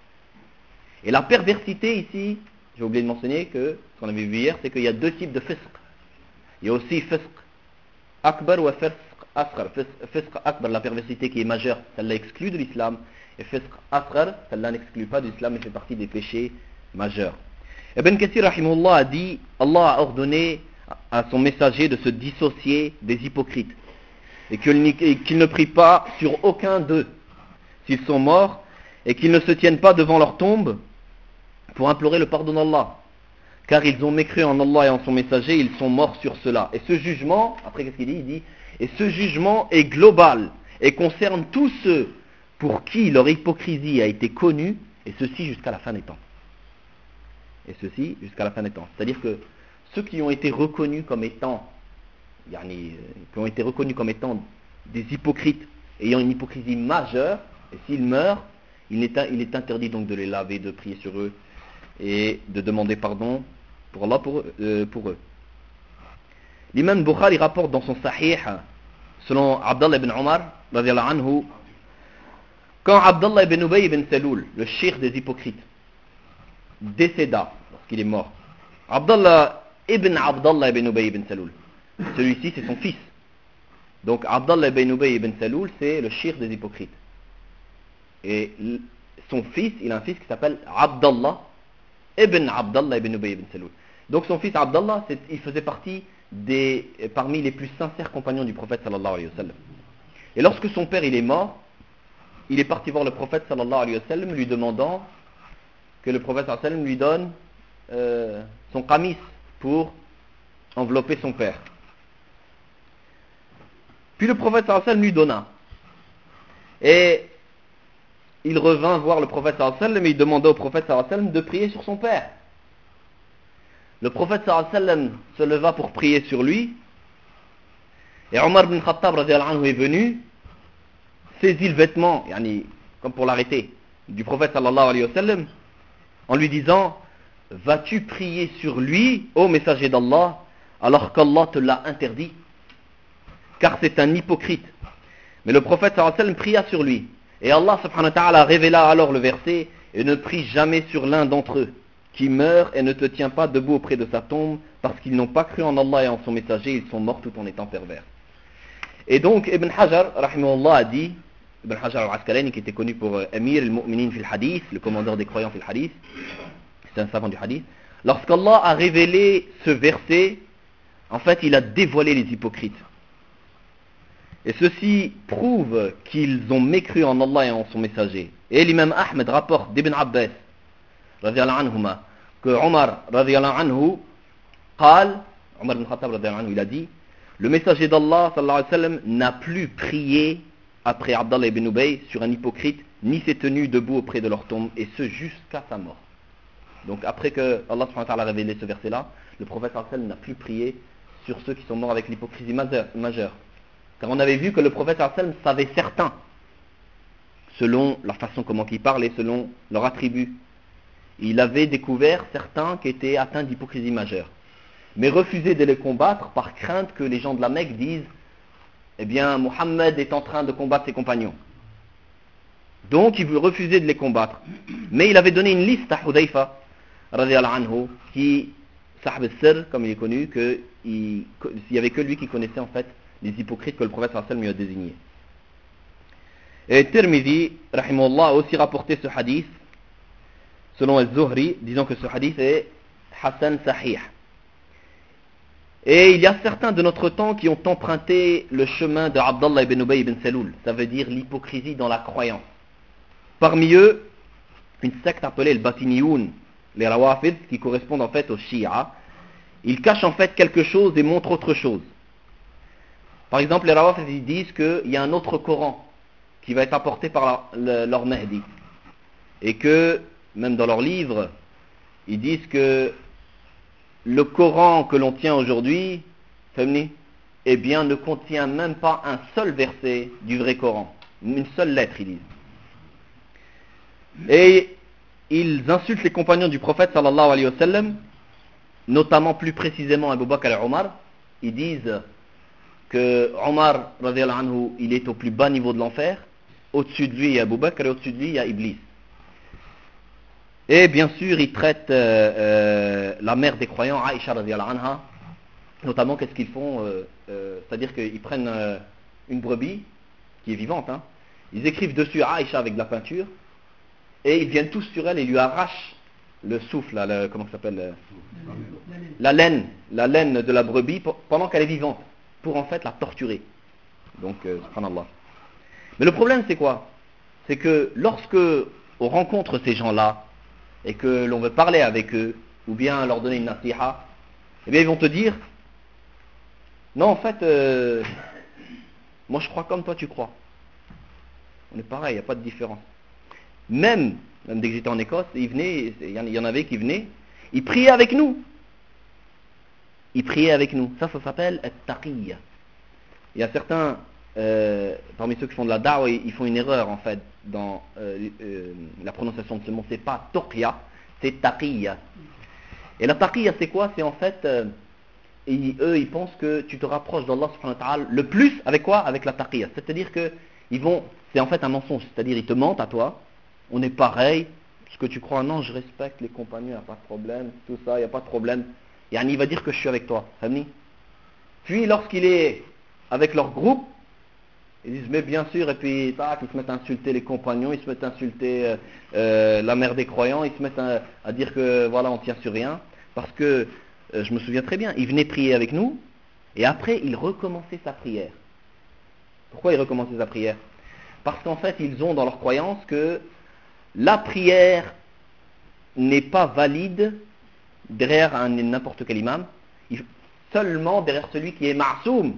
Et la perversité ici, j'ai oublié de mentionner que, ce qu'on avait vu hier, c'est qu'il y a deux types de fisq. Il y a aussi fisq akbar ou fisq asghar. Fisq akbar, la perversité qui est majeure, celle-là exclut de l'islam, et fisq asghar, celle-là n'exclut pas de l'islam, mais fait partie des péchés majeurs. Ibn Kathir rahimahullah a dit, Allah a ordonné à son messager de se dissocier des hypocrites, et qu'il ne prie pas sur aucun d'eux s'ils sont morts, et qu'ils ne se tiennent pas devant leur tombe pour implorer le pardon d'Allah, car ils ont mécru en Allah et en son messager, ils sont morts sur cela. Et ce jugement, après qu'est-ce qu'il dit? Il dit, et ce jugement est global et concerne tous ceux pour qui leur hypocrisie a été connue, et ceci jusqu'à la fin des temps. Et ceci jusqu'à la fin des temps. C'est-à-dire que ceux qui ont été reconnus comme étant, yani, qui ont été reconnus comme étant des hypocrites ayant une hypocrisie majeure, et s'ils meurent, il est, il est interdit donc de les laver, de prier sur eux et de demander pardon pour Allah pour, euh, pour eux. L'imam Bukhari rapporte dans son Sahih, selon Abdallah ibn Omar, anhu, quand Abdallah ibn Ubay ibn Saloul, le cheikh des hypocrites, décéda lorsqu'il est mort, Abdallah ibn Abdallah ibn Ubay ibn Saloul, celui-ci c'est son fils. Donc Abdallah ibn Ubay ibn Saloul, c'est le cheikh des hypocrites. Et son fils, il a un fils qui s'appelle Abdallah ibn Abdallah ibn Ubay ibn Saloul. Donc son fils Abdallah, il faisait partie des, parmi les plus sincères compagnons du prophète sallallahu alayhi wa sallam. Et lorsque son père il est mort, il est parti voir le prophète sallallahu alayhi wa sallam lui demandant que le prophète sallallahu alayhi wa sallam lui donne euh, son qamis pour envelopper son père. Puis le prophète sallallahu alayhi wa sallam lui donna. Et il revint voir le prophète sallallahu alayhi wa sallam et il demanda au prophète sallallahu alayhi wa sallam de prier sur son père. Le prophète sallallahu alayhi wa sallam se leva pour prier sur lui, et Omar ibn Khattab radiyallahu anhu est venu, saisit le vêtement, yani, comme pour l'arrêter, du prophète sallallahu alayhi wa sallam, en lui disant, vas-tu prier sur lui, ô messager d'Allah, alors qu'Allah te l'a interdit, car c'est un hypocrite. Mais le prophète sallallahu alayhi wa sallam pria sur lui, et Allah subhanahu wa ta'ala révéla alors le verset, et ne prie jamais sur l'un d'entre eux qui meurt et ne te tient pas debout auprès de sa tombe, parce qu'ils n'ont pas cru en Allah et en son messager, ils sont morts tout en étant pervers. Et donc Ibn Hajar rahimahullah a dit, Ibn Hajar al-Asqalani, qui était connu pour Amir al-Mu'minin fil hadith, le commandeur des croyants fil hadith, c'est un savant du hadith, lorsqu'Allah a révélé ce verset, en fait il a dévoilé les hypocrites. Et ceci prouve qu'ils ont mécru en Allah et en son messager. Et l'imam Ahmed rapporte d'Ibn Abbas radiyallahu anhuma que Omar radiyallahu anhu قال, Omar ibn Khattab radiyallahu anhu, il a dit, le messager d'Allah sallallahu alayhi wa sallam n'a plus prié après Abdallah ibn Ubay sur un hypocrite, ni s'est tenu debout auprès de leur tombe, et ce jusqu'à sa mort. Donc après que Allah subhanahu wa ta'ala a révélé ce verset-là, le prophète sallallahu alayhi wa sallam n'a plus prié sur ceux qui sont morts avec l'hypocrisie majeure. Car on avait vu que le prophète sallallahu alayhi wa sallam savait certains, selon la façon comment ils parlaient, selon leur attribut. Il avait découvert certains qui étaient atteints d'hypocrisie majeure, mais refusait de les combattre par crainte que les gens de la Mecque disent eh bien Mohammed est en train de combattre ses compagnons. Donc il refusait de les combattre. Mais il avait donné une liste à Hudayfa radiyallahu anhu, qui, sahab al-sir, comme il est connu, qu'il n'y avait que lui qui connaissait en fait les hypocrites que le prophète sallallahu alayhi wa sallam lui a désignés. Et Tirmidhi, rahimahullah, a aussi rapporté ce hadith, selon al-Zuhri, disant que ce hadith est Hassan Sahih. Et il y a certains de notre temps qui ont emprunté le chemin de Abdallah ibn Ubay ibn Saloul, ça veut dire l'hypocrisie dans la croyance. Parmi eux, une secte appelée le Batiniyoun, les Rawafid, qui correspondent en fait aux Shia. Ils cachent en fait quelque chose et montrent autre chose. Par exemple, les Rawafid ils disent qu'il y a un autre Coran qui va être apporté par la, le, leur Mahdi. Et que, même dans leurs livres, ils disent que le Coran que l'on tient aujourd'hui, eh bien, ne contient même pas un seul verset du vrai Coran. Une seule lettre, ils disent. Et ils insultent les compagnons du prophète sallallahu alayhi wa sallam, notamment plus précisément Abu Bakr et Omar. Ils disent que Omar, radiyallahu anhu, il est au plus bas niveau de l'enfer. Au-dessus de lui, il y a Abu Bakr et au-dessus de lui, il y a Iblis. Et bien sûr, ils traitent euh, euh, la mère des croyants, Aïcha radiyallahu anha, notamment qu'est-ce qu'ils font euh, euh, c'est-à-dire qu'ils prennent euh, une brebis qui est vivante, hein, ils écrivent dessus Aïcha avec de la peinture, et ils viennent tous sur elle et lui arrachent le souffle, là, le, comment ça s'appelle euh, la laine, la laine de la brebis pendant qu'elle est vivante, pour en fait la torturer. Donc, euh, subhanallah. Mais le problème c'est quoi? C'est que lorsque on rencontre ces gens-là, et que l'on veut parler avec eux, ou bien leur donner une nasiha, eh bien ils vont te dire, non en fait, euh, moi je crois comme toi tu crois. On est pareil, il n'y a pas de différence. Même, même dès que j'étais en Écosse, ils venaient, il y en avait qui venaient, ils priaient avec nous. Ils priaient avec nous. Ça, ça s'appelle at-taqiyya. Il y a certains, euh, parmi ceux qui font de la da'wah, ils font une erreur en fait dans euh, euh, la prononciation de ce mot. C'est pas taqiyya, c'est taqiyya. Et la taqiyya c'est quoi? C'est en fait, euh, et eux ils pensent que tu te rapproches d'Allah subhanahu wa ta'ala le plus avec quoi? Avec la taqiyya. C'est-à-dire que ils vont, c'est en fait un mensonge. C'est-à-dire ils te mentent à toi. On est pareil. Ce que tu crois, non, je respecte les compagnons, il n'y a pas de problème. Tout ça, il n'y a pas de problème. Et il va dire que je suis avec toi. Puis lorsqu'il est avec leur groupe, ils disent mais bien sûr, et puis tac, ils se mettent à insulter les compagnons, ils se mettent à insulter euh, euh, la mère des croyants, ils se mettent à, à dire que voilà, on tient sur rien. Parce que, euh, je me souviens très bien, il venait prier avec nous, et après il recommençait sa prière. Pourquoi il recommençait sa prière? Parce qu'en fait, ils ont dans leur croyance que la prière n'est pas valide derrière un, n'importe quel imam, seulement derrière celui qui est ma'soum,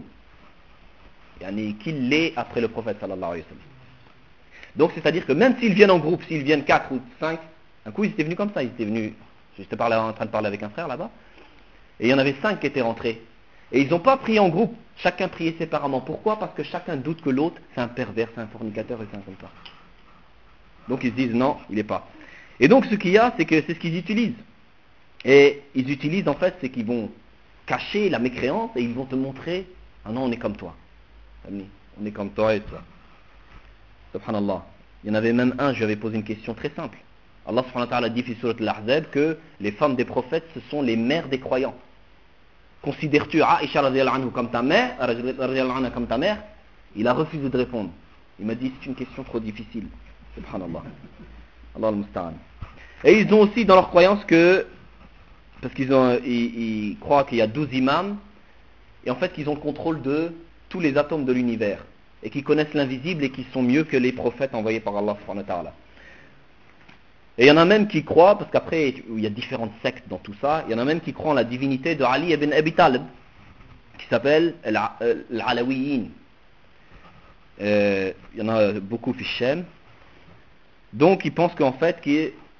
yani qu'il l'est après le prophète sallallahu alayhi wa sallam. Donc c'est-à-dire que même s'ils viennent en groupe, s'ils viennent quatre ou cinq, un coup ils étaient venus comme ça, ils étaient venus, j'étais en train de parler avec un frère là-bas, et il y en avait cinq qui étaient rentrés, et ils n'ont pas prié en groupe, chacun priait séparément. Pourquoi? Parce que chacun doute que l'autre c'est un pervers, c'est un fornicateur et c'est un comme ça. Donc ils se disent non, il n'est pas. Et donc ce qu'il y a, c'est que c'est ce qu'ils utilisent. Et ils utilisent en fait, c'est qu'ils vont cacher la mécréance et ils vont te montrer, ah non, on est comme toi. On est comme toi et toi. Subhanallah. Il y en avait même un, je lui avais posé une question très simple. Allah subhanahu wa ta'ala dit sur Al-Ahzab que les femmes des prophètes, ce sont les mères des croyants. Considères-tu Aïcha radiyallahu anha comme ta mère, radiyallahu anha comme ta mère? Il a refusé de répondre. Il m'a dit, c'est une question trop difficile. Subhanallah. Allah al-Musta'an. Et ils ont aussi dans leur croyance que, parce qu'ils ont, ils, ils croient qu'il y a douze imams, et en fait qu'ils ont le contrôle de tous les atomes de l'univers, et qui connaissent l'invisible et qui sont mieux que les prophètes envoyés par Allah subhanahu wa ta'ala. Et il y en a même qui croient, parce qu'après il y a différentes sectes dans tout ça, il y en a même qui croient en la divinité de Ali ibn Abi Talib, qui s'appelle l'Alawiyin. Euh, il y en a beaucoup Fichem. Donc ils pensent qu'en fait, qu'il est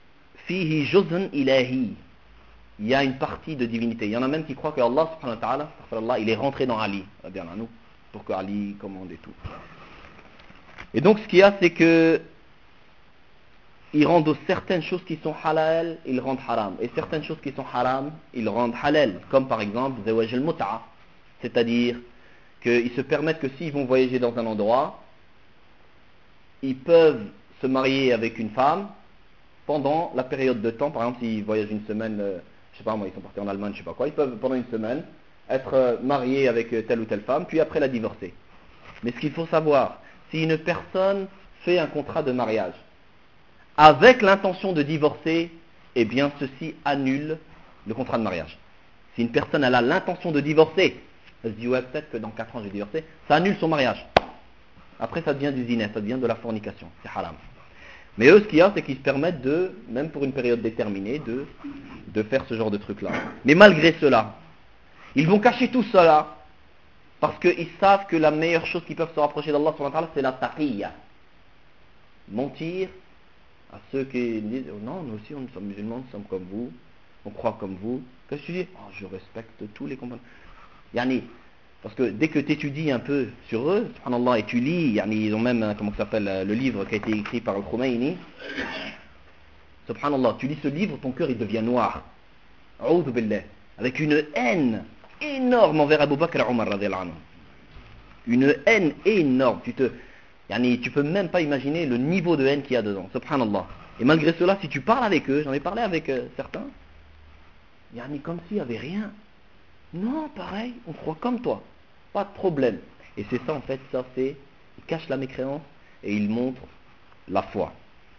fihi juz'un ilahi. Il y a une partie de divinité. Il y en a même qui croient que Allah subhanahu wa ta'ala, il est rentré dans Ali, pour que Ali commande et tout. Et donc ce qu'il y a, c'est que ils rendent certaines choses qui sont halal, ils rendent haram. Et certaines choses qui sont haram, ils rendent halal. Comme par exemple, zawaj al-mut'a. C'est-à-dire qu'ils se permettent que s'ils vont voyager dans un endroit, ils peuvent se marier avec une femme pendant la période de temps. Par exemple, s'ils voyagent une semaine, euh, je sais pas moi, ils sont partis en Allemagne, je sais pas quoi, ils peuvent pendant une semaine être euh, mariés avec euh, telle ou telle femme, puis après la divorcer. Mais ce qu'il faut savoir, si une personne fait un contrat de mariage avec l'intention de divorcer, eh bien ceci annule le contrat de mariage. Si une personne elle a l'intention de divorcer, elle se dit ouais peut-être que dans quatre ans je vais divorcer, ça annule son mariage. Après ça devient du zina, ça devient de la fornication, c'est haram. Mais eux ce qu'il y a c'est qu'ils se permettent de, même pour une période déterminée, de, de faire ce genre de truc là. Mais malgré cela, ils vont cacher tout cela, parce qu'ils savent que la meilleure chose qu'ils peuvent se rapprocher d'Allah subhanahu wa ta'ala, c'est la taqiyya. Mentir à ceux qui disent oh non, nous aussi, nous sommes musulmans, nous sommes comme vous, on croit comme vous. Qu'est-ce que tu dis? Oh, je respecte tous les compagnons. Yani, parce que dès que tu étudies un peu sur eux, subhanallah, et tu lis, yani, ils ont même, comment ça s'appelle, le livre qui a été écrit par Al-Khomeini, subhanallah, tu lis ce livre, ton cœur il devient noir. A'udhu billah. Avec une haine énorme envers Abu Bakr et Omar, radiyallahu anhu. Une haine énorme. Tu te. Yani, tu peux même pas imaginer le niveau de haine qu'il y a dedans, subhanallah. Et malgré cela, si tu parles avec eux, j'en ai parlé avec euh, certains, yani, comme s'il n'y avait rien. Non, pareil, on croit comme toi, pas de problème. Et c'est ça en fait, ça c'est, ils cachent la mécréance et ils montrent la foi.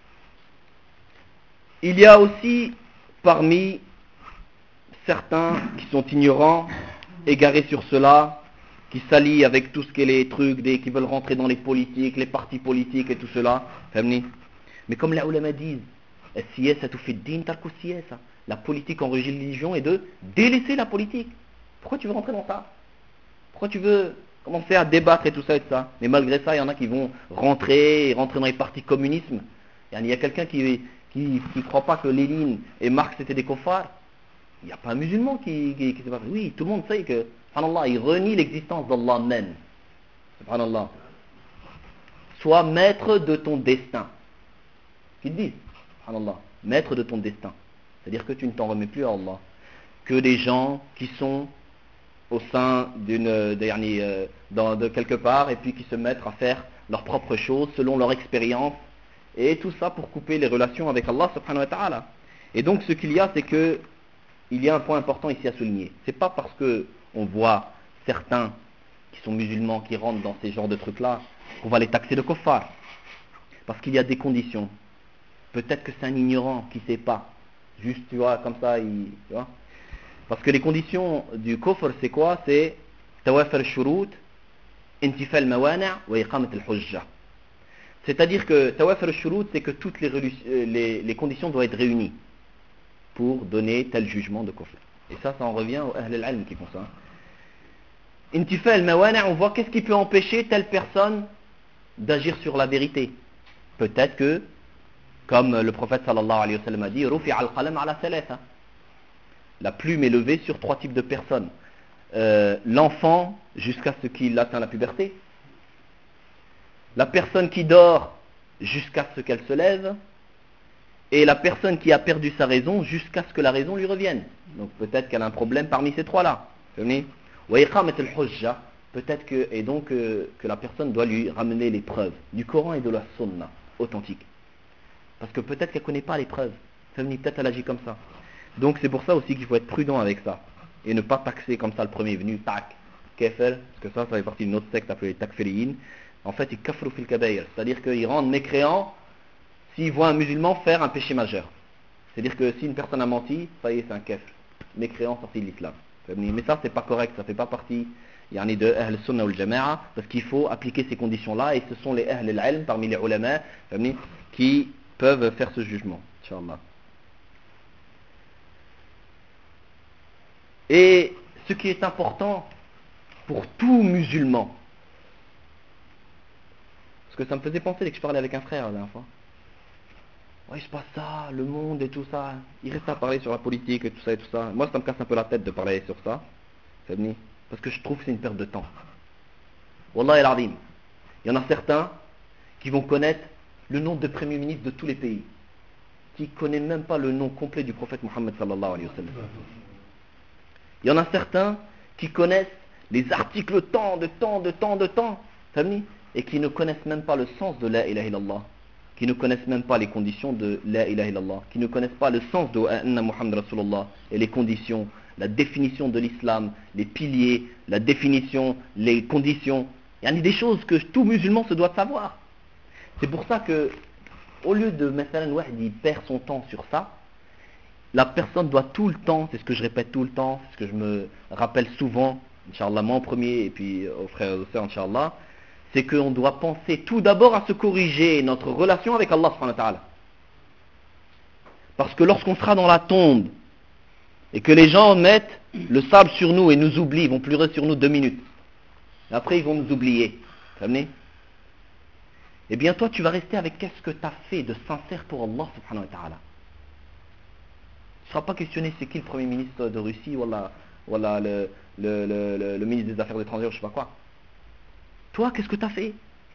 Il y a aussi parmi certains qui sont ignorants, égarés sur cela, qui s'allient avec tout ce qui est les trucs, des, qui veulent rentrer dans les politiques, les partis politiques et tout cela. Mais comme les ulama disent, la politique en religion est de délaisser la politique. Pourquoi tu veux rentrer dans ça? Pourquoi tu veux commencer à débattre et tout ça et tout ça? Mais malgré ça, il y en a qui vont rentrer, rentrer dans les partis communisme. Il y a quelqu'un qui qui ne croit pas que Lénine et Marx étaient des koffars. Il n'y a pas un musulman qui, qui, qui sait pas. Oui, tout le monde sait que, subhanallah, il renie l'existence d'Allah même. Subhanallah. Sois maître de ton destin. Qu'ils disent, subhanallah, maître de ton destin. C'est-à-dire que tu ne t'en remets plus à Allah. Que des gens qui sont au sein d'une dernière, euh, dans, de quelque part, et puis qui se mettent à faire leurs propres choses selon leur expérience, et tout ça pour couper les relations avec Allah subhanahu wa ta'ala. Et donc ce qu'il y a, c'est que il y a un point important ici à souligner. C'est pas parce que on voit certains qui sont musulmans qui rentrent dans ces genres de trucs-là qu'on va les taxer de kuffar. Parce qu'il y a des conditions. Peut-être que c'est un ignorant qui sait pas. Juste, tu vois, comme ça, il, tu vois. Parce que les conditions du kufr, c'est quoi? C'est tawafar al-shurut, intifa al-mawani' wa iqamat al-hujja. C'est-à-dire que tawafar al-shurut, c'est que toutes les, les, les conditions doivent être réunies pour donner tel jugement de kufr. Et ça, ça en revient aux ahl al-ilm qui font ça. Intifa al-mawani', on voit qu'est-ce qui peut empêcher telle personne d'agir sur la vérité. Peut-être que, comme le prophète sallallahu alayhi wa sallam a dit, rufi al-qalam ala thalatha. La plume est levée sur trois types de personnes. Euh, l'enfant jusqu'à ce qu'il atteint la puberté. La personne qui dort jusqu'à ce qu'elle se lève. Et la personne qui a perdu sa raison jusqu'à ce que la raison lui revienne. Donc peut-être qu'elle a un problème parmi ces trois-là. Peut-être que, et donc euh, que la personne doit lui ramener les preuves du Coran et de la Sunna authentique. Parce que peut-être qu'elle ne connaît pas les preuves. Peut-être qu'elle agit comme ça. Donc c'est pour ça aussi qu'il faut être prudent avec ça. Et ne pas taxer comme ça le premier venu, tac, kafir, parce que ça, ça fait partie d'une autre secte appelée takfiriyin. En fait, ils kafrou fil kabaïr. C'est-à-dire qu'ils rendent mécréants s'ils voient un musulman faire un péché majeur. C'est-à-dire que si une personne a menti, ça y est, c'est un kafir. Mécréant sorti de l'islam. Mais ça, c'est pas correct, ça fait pas partie yani, de Ahl Sunnah ou Jama'a, parce qu'il faut appliquer ces conditions-là, et ce sont les Ahl al-Ilm, parmi les ulama, qui peuvent faire ce jugement. Inch'Allah. Et ce qui est important pour tout musulman, parce que ça me faisait penser dès que je parlais avec un frère la dernière fois. ouais, il se passe ça, le monde et tout ça. Il reste à parler sur la politique et tout ça et tout ça. Moi, ça me casse un peu la tête de parler sur ça. Parce que je trouve que c'est une perte de temps. Wallah el Azim. Il y en a certains qui vont connaître le nom de premier ministre de tous les pays, qui ne connaissent même pas le nom complet du prophète Mohammed sallallahu alayhi wa sallam. Il y en a certains qui connaissent les articles tant, de temps, de temps, de temps, et qui ne connaissent même pas le sens de la ilaha illallah, qui ne connaissent même pas les conditions de la ilaha illallah, qui ne connaissent pas le sens de Anna Muhammad Rasulullah et les conditions, la définition de l'islam, les piliers, la définition, les conditions. Il y a des choses que tout musulman se doit savoir. C'est pour ça que, au lieu de Mathalan Wahd, il perd son temps sur ça, la personne doit tout le temps, c'est ce que je répète tout le temps, c'est ce que je me rappelle souvent, Inch'Allah, moi en premier et puis aux frères et aux sœurs, Inch'Allah, c'est qu'on doit penser tout d'abord à se corriger notre relation avec Allah subhanahu wa ta'ala. Parce que lorsqu'on sera dans la tombe et que les gens mettent le sable sur nous et nous oublient, ils vont pleurer sur nous deux minutes. Et après ils vont nous oublier. Vous comprenez ? Eh bien toi tu vas rester avec qu'est-ce que tu as fait de sincère pour Allah subhanahu wa ta'ala. Tu ne seras pas questionné c'est qui le premier ministre de Russie ou voilà, voilà, le, le, le, le, le ministre des Affaires étrangères, je ne sais pas quoi. Toi, qu'est-ce que tu as fait?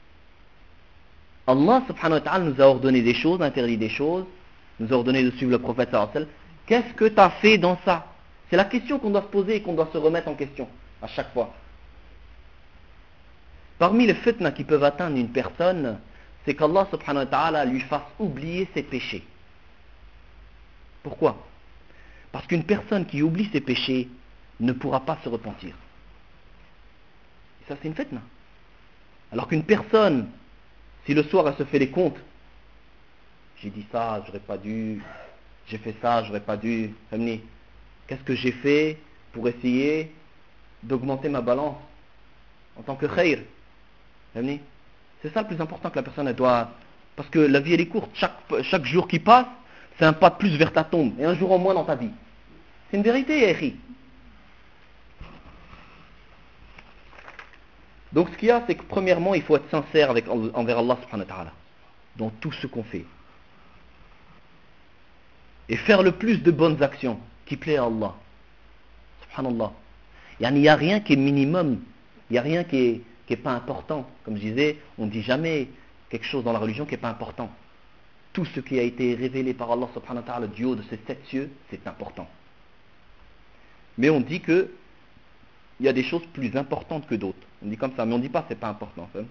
Allah subhanahu wa ta'ala nous a ordonné des choses, interdit des choses, nous a ordonné de suivre le prophète sallallahu alayhi wa sallam. Qu'est-ce que tu as fait dans ça? C'est la question qu'on doit se poser et qu'on doit se remettre en question à chaque fois. Parmi les fitnas qui peuvent atteindre une personne, c'est qu'Allah subhanahu wa ta'ala lui fasse oublier ses péchés. Pourquoi? Parce qu'une personne qui oublie ses péchés ne pourra pas se repentir. Et ça c'est une fitna. Alors qu'une personne, si le soir elle se fait les comptes, j'ai dit ça, j'aurais pas dû, j'ai fait ça, j'aurais pas dû, qu'est-ce que j'ai fait pour essayer d'augmenter ma balance en tant que khayr? C'est ça le plus important que la personne elle doit, parce que la vie elle est courte, chaque, chaque jour qui passe, c'est un pas de plus vers ta tombe, et un jour en moins dans ta vie. C'est une vérité, Yahri. Donc ce qu'il y a, c'est que premièrement, il faut être sincère avec, envers Allah subhanahu wa ta'ala, dans tout ce qu'on fait. Et faire le plus de bonnes actions qui plaît à Allah. Subhanallah. Il n'y a rien qui est minimum, il n'y a rien qui est, qui est pas important. Comme je disais, on ne dit jamais quelque chose dans la religion qui n'est pas important. Tout ce qui a été révélé par Allah subhanahu wa ta'ala du haut de ces sept cieux, c'est important. Mais on dit que il y a des choses plus importantes que d'autres. On dit comme ça, mais on ne dit pas que c'est pas important. Ça.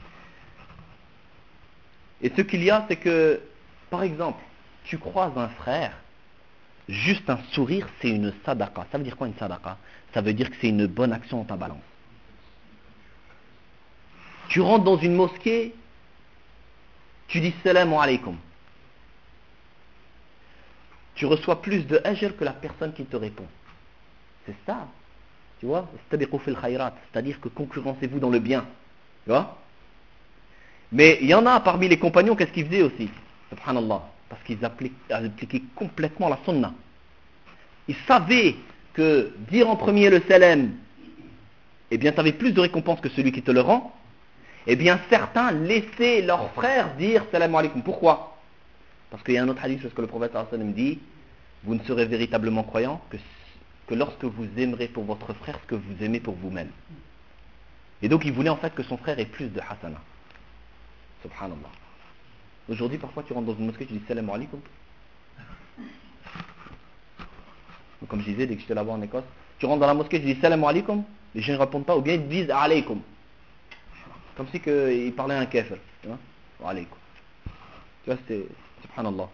Et ce qu'il y a, c'est que, par exemple, tu croises un frère, juste un sourire, c'est une sadaqa. Ça veut dire quoi une sadaqa? Ça veut dire que c'est une bonne action dans ta balance. Tu rentres dans une mosquée, tu dis salam alaykum. Tu reçois plus de ajr que la personne qui te répond. C'est ça. Tu vois, c'est-à-dire que concurrencez-vous dans le bien. Tu vois? Mais il y en a parmi les compagnons, qu'est-ce qu'ils faisaient aussi? Subhanallah. Parce qu'ils appliquaient complètement la sunna. Ils savaient que dire en premier le salam, eh bien, tu avais plus de récompense que celui qui te le rend. Eh bien, certains laissaient leurs frères dire salam alaykum. Pourquoi? Parce qu'il y a un autre hadith, parce que le prophète sallallahu alayhi wa sallam dit, vous ne serez véritablement croyant que que lorsque vous aimerez pour votre frère ce que vous aimez pour vous-même. Et donc il voulait en fait que son frère ait plus de hasana. Subhanallah. Aujourd'hui parfois tu rentres dans une mosquée, tu dis salam alaykum. Donc, comme je disais dès que j'étais là-bas en Écosse, tu rentres dans la mosquée, tu dis salam alaykum, les gens ne répondent pas ou bien ils disent alaykum. Comme si qu'ils parlaient à un kafir. Tu vois, alaykum. Tu vois, c'est subhanallah.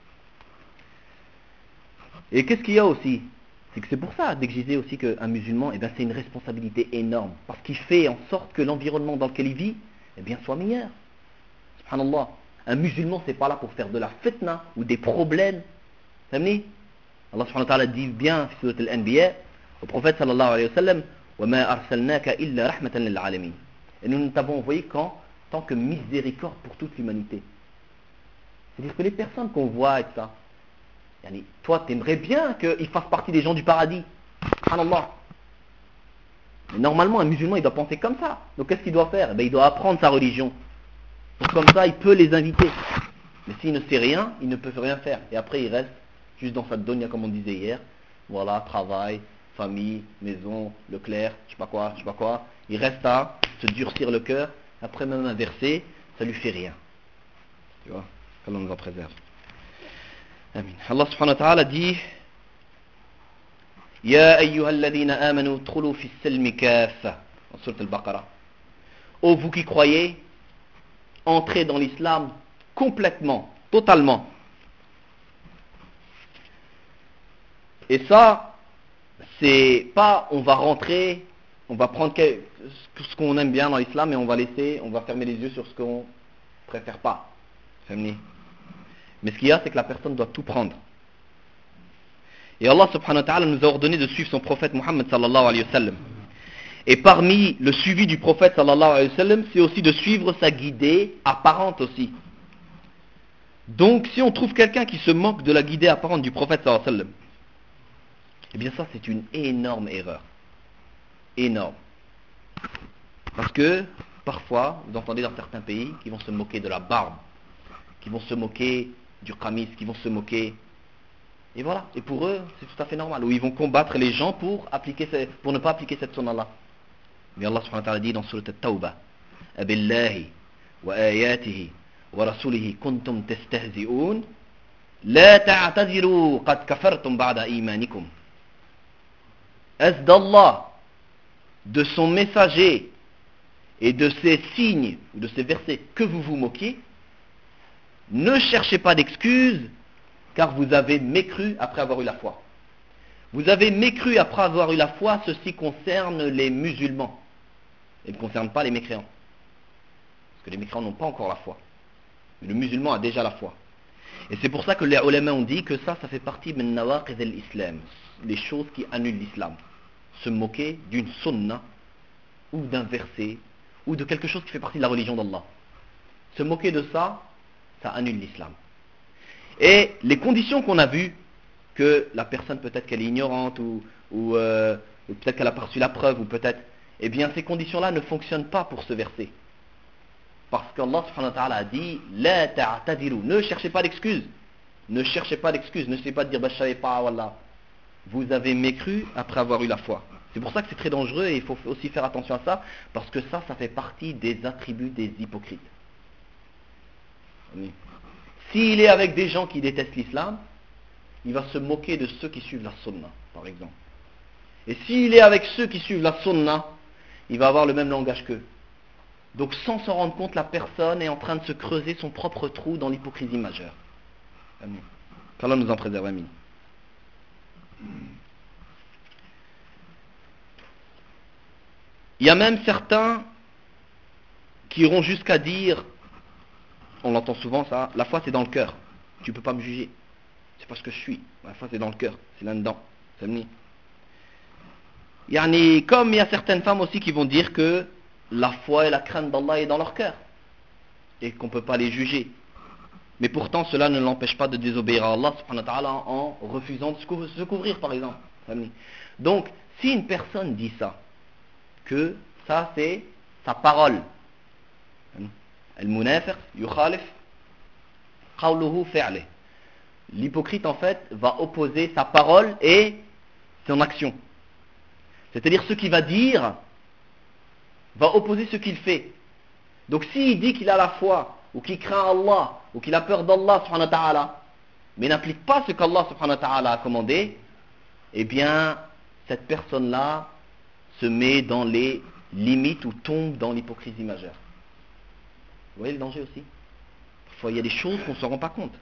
Et qu'est-ce qu'il y a aussi? C'est que c'est pour ça, dès que je disais aussi qu'un musulman, eh bien, c'est une responsabilité énorme. Parce qu'il fait en sorte que l'environnement dans lequel il vit, eh bien, soit meilleur. Subhanallah. Un musulman, c'est pas là pour faire de la fitna ou des problèmes. Vous savez? Allah subhanahu wa ta'ala dit bien, sur l'Anbiya, au prophète sallallahu alayhi wa sallam, وَمَا أَرْسَلْنَاكَ إِلَّا رَحْمَةً لِلْعَالَمِينَ. Et nous ne t'avons envoyé qu'en tant que miséricorde pour toute l'humanité. C'est-à-dire que les personnes qu'on voit et ça, toi, tu aimerais bien qu'il fasse partie des gens du paradis. Subhanallah. Mais normalement, un musulman, il doit penser comme ça. Donc, qu'est-ce qu'il doit faire? Eh bien, il doit apprendre sa religion. Donc, comme ça, il peut les inviter. Mais s'il ne sait rien, il ne peut rien faire. Et après, il reste juste dans sa donia, comme on disait hier. Voilà, travail, famille, maison, le clerc, je sais pas quoi, je sais pas quoi. Il reste à se durcir le cœur. Après, même un verset, ça lui fait rien. Tu vois, qu'Allah nous en préserve. Amin. Allah subhanahu wa ta'ala dit Ya ayyuhalladhina amanu trulu fi salmi kaffa. En sourate al-Baqarah. Ô vous qui croyez, entrez dans l'islam complètement, totalement. Et ça, c'est pas on va rentrer, on va prendre ce qu'on aime bien dans l'islam et on va laisser, on va fermer les yeux sur ce qu'on préfère pas. Mais ce qu'il y a, c'est que la personne doit tout prendre. Et Allah subhanahu wa ta'ala nous a ordonné de suivre son prophète Muhammad sallallahu alayhi wa sallam. Et parmi le suivi du prophète sallallahu alayhi wa sallam, c'est aussi de suivre sa guidée apparente aussi. Donc si on trouve quelqu'un qui se moque de la guidée apparente du prophète sallallahu alayhi wa sallam, eh bien ça c'est une énorme erreur. Énorme. Parce que parfois, vous entendez dans certains pays qui vont se moquer de la barbe, qui vont se moquer du qamis, qui vont se moquer. Et voilà. Et pour eux, c'est tout à fait normal. Ou ils vont combattre les gens pour, appliquer, pour ne pas appliquer cette sunna-là. Mais Allah subhanahu wa ta'ala dit dans Surat At-Tawbah Abillahi wa ayatihi wa rasulihi kuntum testahzi'un la ta'tadiru qad kafartum ba'da imanikum. Est-ce d'Allah, de son messager et de ses signes ou de ses versets que vous vous moquez? Ne cherchez pas d'excuses car vous avez mécru après avoir eu la foi. Vous avez mécru après avoir eu la foi, ceci concerne les musulmans. Il ne concerne pas les mécréants. Parce que les mécréants n'ont pas encore la foi. Mais le musulman a déjà la foi. Et c'est pour ça que les ulama ont dit que ça, ça fait partie min nawaqid al-islam. Les choses qui annulent l'islam. Se moquer d'une sunna, ou d'un verset, ou de quelque chose qui fait partie de la religion d'Allah. Se moquer de ça, ça annule l'islam. Et les conditions qu'on a vues, que la personne peut-être qu'elle est ignorante, ou, ou, euh, ou peut-être qu'elle a pas reçu la preuve, ou peut-être... Eh bien, ces conditions-là ne fonctionnent pas pour ce verset. Parce qu'Allah subhanahu wa ta'ala a dit La ta'tadiru, ne cherchez pas d'excuses. Ne cherchez pas d'excuses. Ne cherchez pas de dire bah, je savais pas, wallah. Vous avez mécru après avoir eu la foi. C'est pour ça que c'est très dangereux et il faut aussi faire attention à ça, parce que ça, ça fait partie des attributs des hypocrites. Oui. S'il est avec des gens qui détestent l'islam, il va se moquer de ceux qui suivent la sunna, par exemple. Et s'il est avec ceux qui suivent la sunna, il va avoir le même langage qu'eux. Donc sans s'en rendre compte, la personne est en train de se creuser son propre trou dans l'hypocrisie majeure. Amen. Qu'Allah nous en préserve, amin. Il y a même certains qui iront jusqu'à dire, on l'entend souvent ça, la foi c'est dans le cœur. Tu ne peux pas me juger. C'est pas ce que je suis. La foi c'est dans le cœur. C'est là-dedans. C'est mis. Yani, comme il y a certaines femmes aussi qui vont dire que la foi et la crainte d'Allah est dans leur cœur et qu'on ne peut pas les juger. Mais pourtant cela ne l'empêche pas de désobéir à Allah subhanahu wa ta'ala en refusant de se couvrir par exemple. Donc si une personne dit ça, que ça c'est sa parole, al-munafiq yukhalif qawluhu fi'lih, l'hypocrite en fait va opposer sa parole et son action. C'est-à-dire ce qu'il va dire va opposer ce qu'il fait. Donc s'il dit qu'il a la foi, ou qu'il craint Allah, ou qu'il a peur d'Allah subhanahu wa ta'ala, mais n'applique pas ce qu'Allah subhanahu wa ta'ala a commandé, eh bien cette personne-là se met dans les limites ou tombe dans l'hypocrisie majeure. Vous voyez le danger aussi? Parfois il y a des choses qu'on ne se rend pas compte.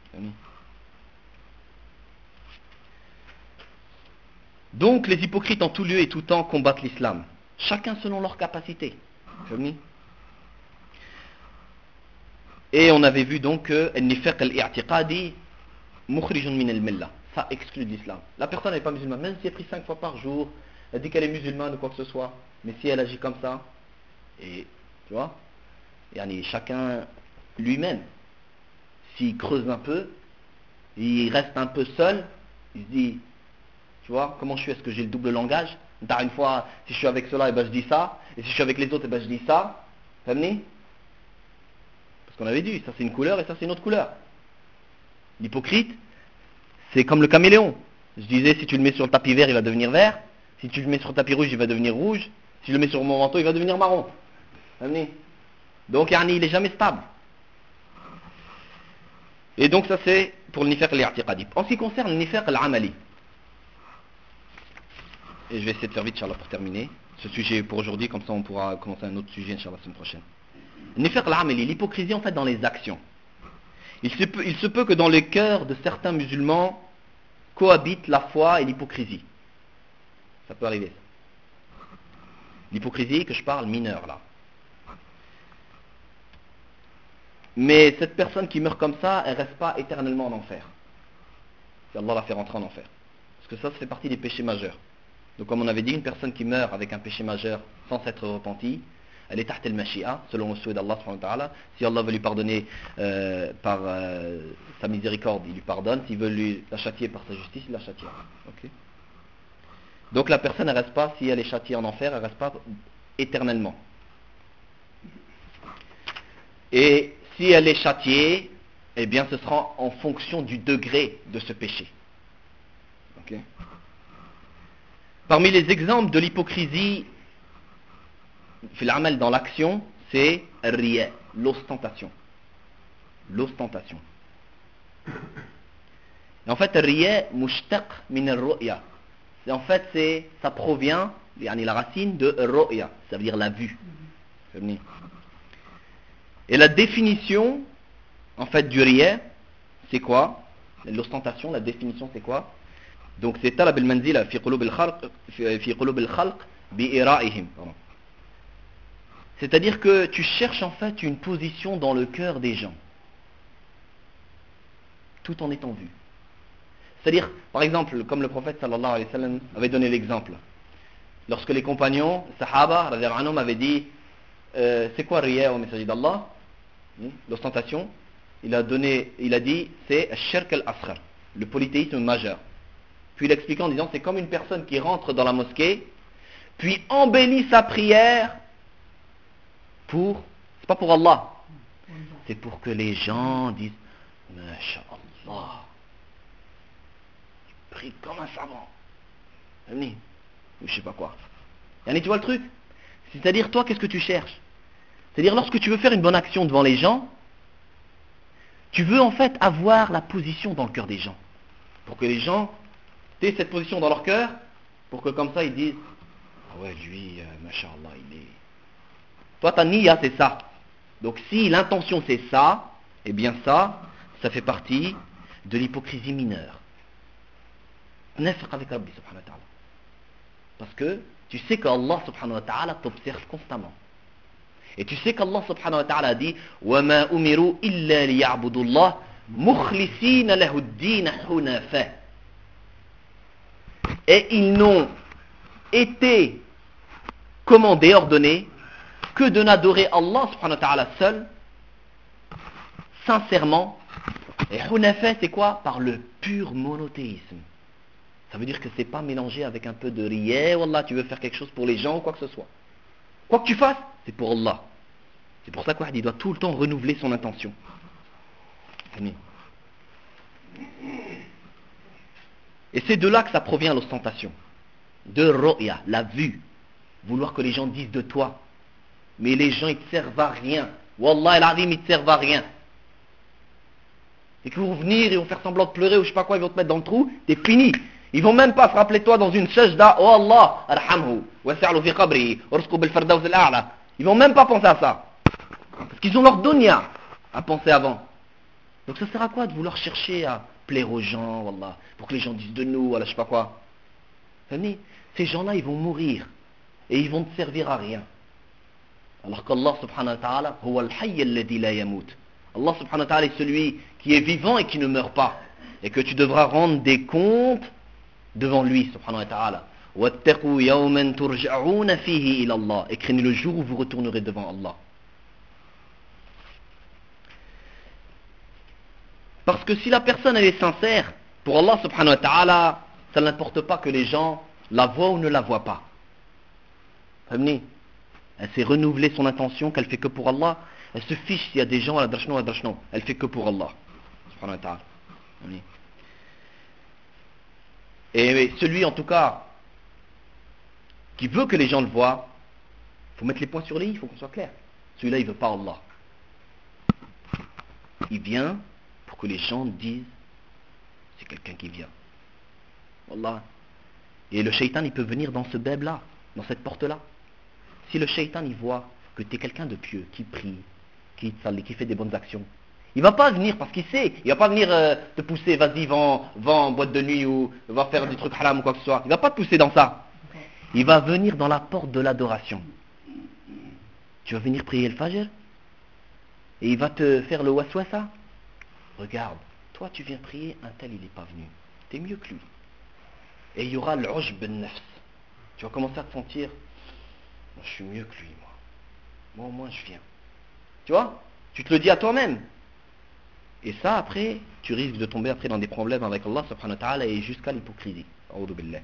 Donc les hypocrites en tout lieu et tout temps combattent l'islam, chacun selon leur capacité. Et on avait vu donc que ça exclut de l'islam. La personne n'est pas musulmane, même si elle prie cinq fois par jour, elle dit qu'elle est musulmane ou quoi que ce soit, mais si elle agit comme ça, et tu vois, yani, chacun lui-même, s'il creuse un peu, il reste un peu seul, il se dit, tu vois, comment je suis? Est-ce que j'ai le double langage? Une fois, si je suis avec cela, et ben je dis ça. Et si je suis avec les autres, et ben je dis ça. T'as amené? Parce Ce qu'on avait dit, ça c'est une couleur et ça c'est une autre couleur. L'hypocrite, c'est comme le caméléon. Je disais, si tu le mets sur le tapis vert, il va devenir vert. Si tu le mets sur le tapis rouge, il va devenir rouge. Si je le mets sur mon manteau, il va devenir marron. Donc, il n'est jamais stable. Et donc, ça c'est pour le nifaq al-i'tiqadi. En ce qui concerne le nifaq al-amali, et je vais essayer de faire vite, Inch'Allah, pour terminer ce sujet pour aujourd'hui, comme ça on pourra commencer un autre sujet, Inch'Allah, la semaine prochaine. Le nifaq al-amali, l'hypocrisie en fait dans les actions. Il se, peut, il se peut que dans le cœur de certains musulmans cohabitent la foi et l'hypocrisie. Ça peut arriver. L'hypocrisie que je parle mineure là. Mais cette personne qui meurt comme ça, elle ne reste pas éternellement en enfer. Si Allah la fait rentrer en enfer. Parce que ça, ça fait partie des péchés majeurs. Donc comme on avait dit, une personne qui meurt avec un péché majeur sans s'être repentie, elle est taht al-mashi'a, selon le souhait d'Allah subhanahu wa ta'ala. Si Allah veut lui pardonner euh, par euh, sa miséricorde, il lui pardonne. S'il veut lui, la châtier par sa justice, il la châtiera. Okay. Donc la personne ne reste pas, si elle est châtiée en enfer, elle ne reste pas éternellement. Et si elle est châtiée, eh bien ce sera en fonction du degré de ce péché. Okay. Parmi les exemples de l'hypocrisie, fil-amal dans l'action, c'est riya, l'ostentation. L'ostentation. Et en fait, riya mushtaq min ar-ru'ya. En fait, c'est, ça provient, yani la racine de ru'ya, ça veut dire la vue. Et la définition, en fait, du riya, c'est quoi? L'ostentation, la définition, c'est quoi? Donc, c'est talab al-manzila fi qulub al-khalq, fi qulub al-khalq bi ira'ihim. C'est-à-dire que tu cherches en fait une position dans le cœur des gens, tout en étant vu. C'est-à-dire, par exemple, comme le prophète sallallahu alayhi wa sallam avait donné l'exemple, lorsque les compagnons, sahaba, radiyallahu anhum, avaient dit euh, c'est quoi riya au messager d'Allah, l'ostentation, il a donné, il a dit c'est shirk al-asghar, le polythéisme majeur. Puis il explique en disant c'est comme une personne qui rentre dans la mosquée, puis embellit sa prière pour, c'est pas pour Allah, c'est pour que les gens disent Masha'Allah, il prie comme un savant, ou je sais pas quoi. Et tu vois le truc? C'est-à-dire, toi, qu'est-ce que tu cherches? C'est-à-dire, lorsque tu veux faire une bonne action devant les gens, tu veux en fait avoir la position dans le cœur des gens, pour que les gens aient cette position dans leur cœur, pour que comme ça ils disent ah ouais, lui, euh, Masha'Allah, il est. Toi, ta niya, c'est ça. Donc, si l'intention, c'est ça, eh bien ça, ça fait partie de l'hypocrisie mineure. Nafiq avec Rabbi subhanahu wa ta'ala. Parce que tu sais qu'Allah subhanahu wa ta'ala t'observe constamment. Et tu sais qu'Allah subhanahu wa ta'ala dit وَمَا أُمِرُوا إِلَّا لِيَعْبُدُوا اللَّهَ مُخْلِصِينَ لَهُ الدِّينَ حُنَفَاءَ. Et ils n'ont été commandés, ordonnés, que de n'adorer Allah subhanahu wa ta'ala seul, sincèrement. Et hunafa, c'est quoi? Par le pur monothéisme. Ça veut dire que c'est pas mélangé avec un peu de riya, wallah, tu veux faire quelque chose pour les gens ou quoi que ce soit. Quoi que tu fasses, c'est pour Allah. C'est pour ça qu'il doit tout le temps renouveler son intention. Et c'est de là que ça provient l'ostentation. De ru'ya, la vue. Vouloir que les gens disent de toi. Mais les gens, ils te servent à rien. Wallah, el-azim, ils te servent à rien. Et qu'ils vont venir, ils vont faire semblant de pleurer ou je sais pas quoi, ils vont te mettre dans le trou, t'es fini. Ils vont même pas se rappeler de toi dans une sajda. Oh Allah, arhamhu, wasi'alu fi qabri, ursuku bil firdaus al-a'la. Ils vont même pas penser à ça. Parce qu'ils ont leur dunya à penser avant. Donc ça sert à quoi de vouloir chercher à plaire aux gens, wallah, pour que les gens disent de nous, voilà, je sais pas quoi. Ces gens-là, ils vont mourir. Et ils vont te servir à rien. Alors qu'Allah subhanahu wa ta'ala, huwa al-hayy alladhi la yamut. Allah subhanahu wa ta'ala est celui qui est vivant et qui ne meurt pas. Et que tu devras rendre des comptes devant lui, subhanahu wa ta'ala. وَاتَّقُوا يَوْمًا تُرْجَعُونَ فِيهِ إِلَى اللَّهِ. Et craignez le jour où vous retournerez devant Allah. Parce que si la personne elle est sincère, pour Allah subhanahu wa ta'ala, ça n'importe pas que les gens la voient ou ne la voient pas. Elle s'est renouvelée son intention qu'elle fait que pour Allah. Elle se fiche s'il y a des gens à la drashno, à la drashno. Elle fait que pour Allah. Subhanahu wa ta'ala. Et celui en tout cas qui veut que les gens le voient, il faut mettre les points sur les i, il faut qu'on soit clair. Celui-là, il ne veut pas Allah. Il vient pour que les gens disent c'est quelqu'un qui vient. Wallah. Et le shaitan, il peut venir dans ce beb-là, dans cette porte-là. Si le shaitan, il voit que tu es quelqu'un de pieux, qui prie, qui salli, qui fait des bonnes actions, il va pas venir parce qu'il sait. Il va pas venir euh, te pousser, vas-y, va, va en boîte de nuit ou va faire des trucs haram ou quoi que ce soit. Il va pas te pousser dans ça. Il va venir dans la porte de l'adoration. Tu vas venir prier le fajr et il va te faire le waswasa. Regarde, toi tu viens prier, un tel il n'est pas venu. Tu es mieux que lui. Et il y aura l'ujb ben nafs. Tu vas commencer à te sentir, moi je suis mieux que lui, moi. Moi au moins je viens. Tu vois, tu te le dis à toi-même. Et ça après, tu risques de tomber après dans des problèmes avec Allah subhanahu wa ta'ala et jusqu'à l'hypocrisie. A'udhu billah.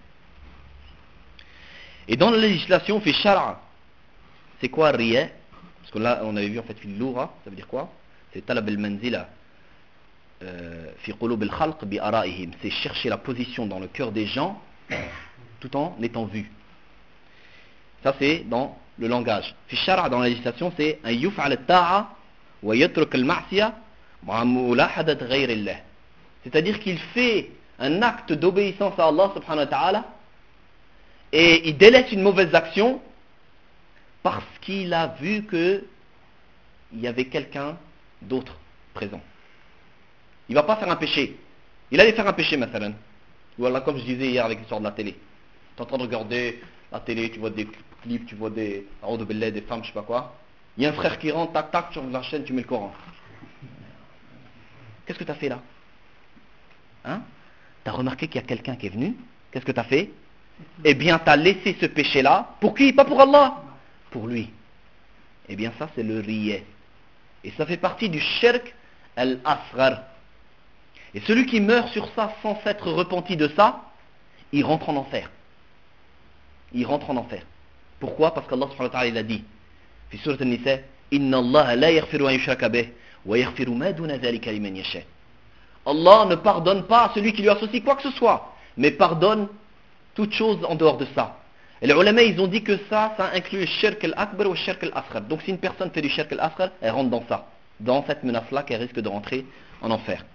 Et dans la législation, fait shara. C'est quoi riya? Parce que là, on avait vu en fait fil loura, ça veut dire quoi? C'est talab al-manzila fi qulub al-khalq bi ara'ihim. C'est chercher la position dans le cœur des gens tout en étant vu. Ça c'est dans le langage. Fi shara dans la législation, c'est un yuf'al at-ta'a wa yatruk al-ma'siya ma'a mulahadat ghayr Allah. C'est-à-dire qu'il fait un acte d'obéissance à Allah subhanahu wa ta'ala et il délaisse une mauvaise action parce qu'il a vu que il y avait quelqu'un d'autre présent. Il ne va pas faire un péché. Il allait faire un péché, mathalan. Voilà, comme je disais hier avec l'histoire de la télé. Tu es en train de regarder la télé, tu vois des clips, tu vois des de bellet, des femmes, je sais pas quoi. Il y a un frère qui rentre, tac, tac, tu ouvres la chaîne, tu mets le Coran. Qu'est-ce que tu as fait là? Hein? Tu as remarqué qu'il y a quelqu'un qui est venu? Qu'est-ce que tu as fait? Eh bien, tu as laissé ce péché-là. Pour qui? Pas pour Allah. Pour lui. Eh bien, ça, c'est le riya. Et ça fait partie du shirk al-asghar. Et celui qui meurt sur ça sans s'être repenti de ça, il rentre en enfer. Il rentre en enfer. Pourquoi? Parce qu'Allah subhanahu wa ta'ala il a dit, في سورة النساء, إن الله لا يغفر أن يشرك به ويغفر ما دون ذلك لمن يشاء. Allah ne pardonne pas à celui qui lui associe quoi que ce soit, mais pardonne toute chose en dehors de ça. Et les ulama, ils ont dit que ça, ça inclut le shirk al-akbar ou le shirk al-asghar. Donc si une personne fait du shirk al-asghar, elle rentre dans ça, dans cette menace-là qu'elle risque de rentrer en enfer.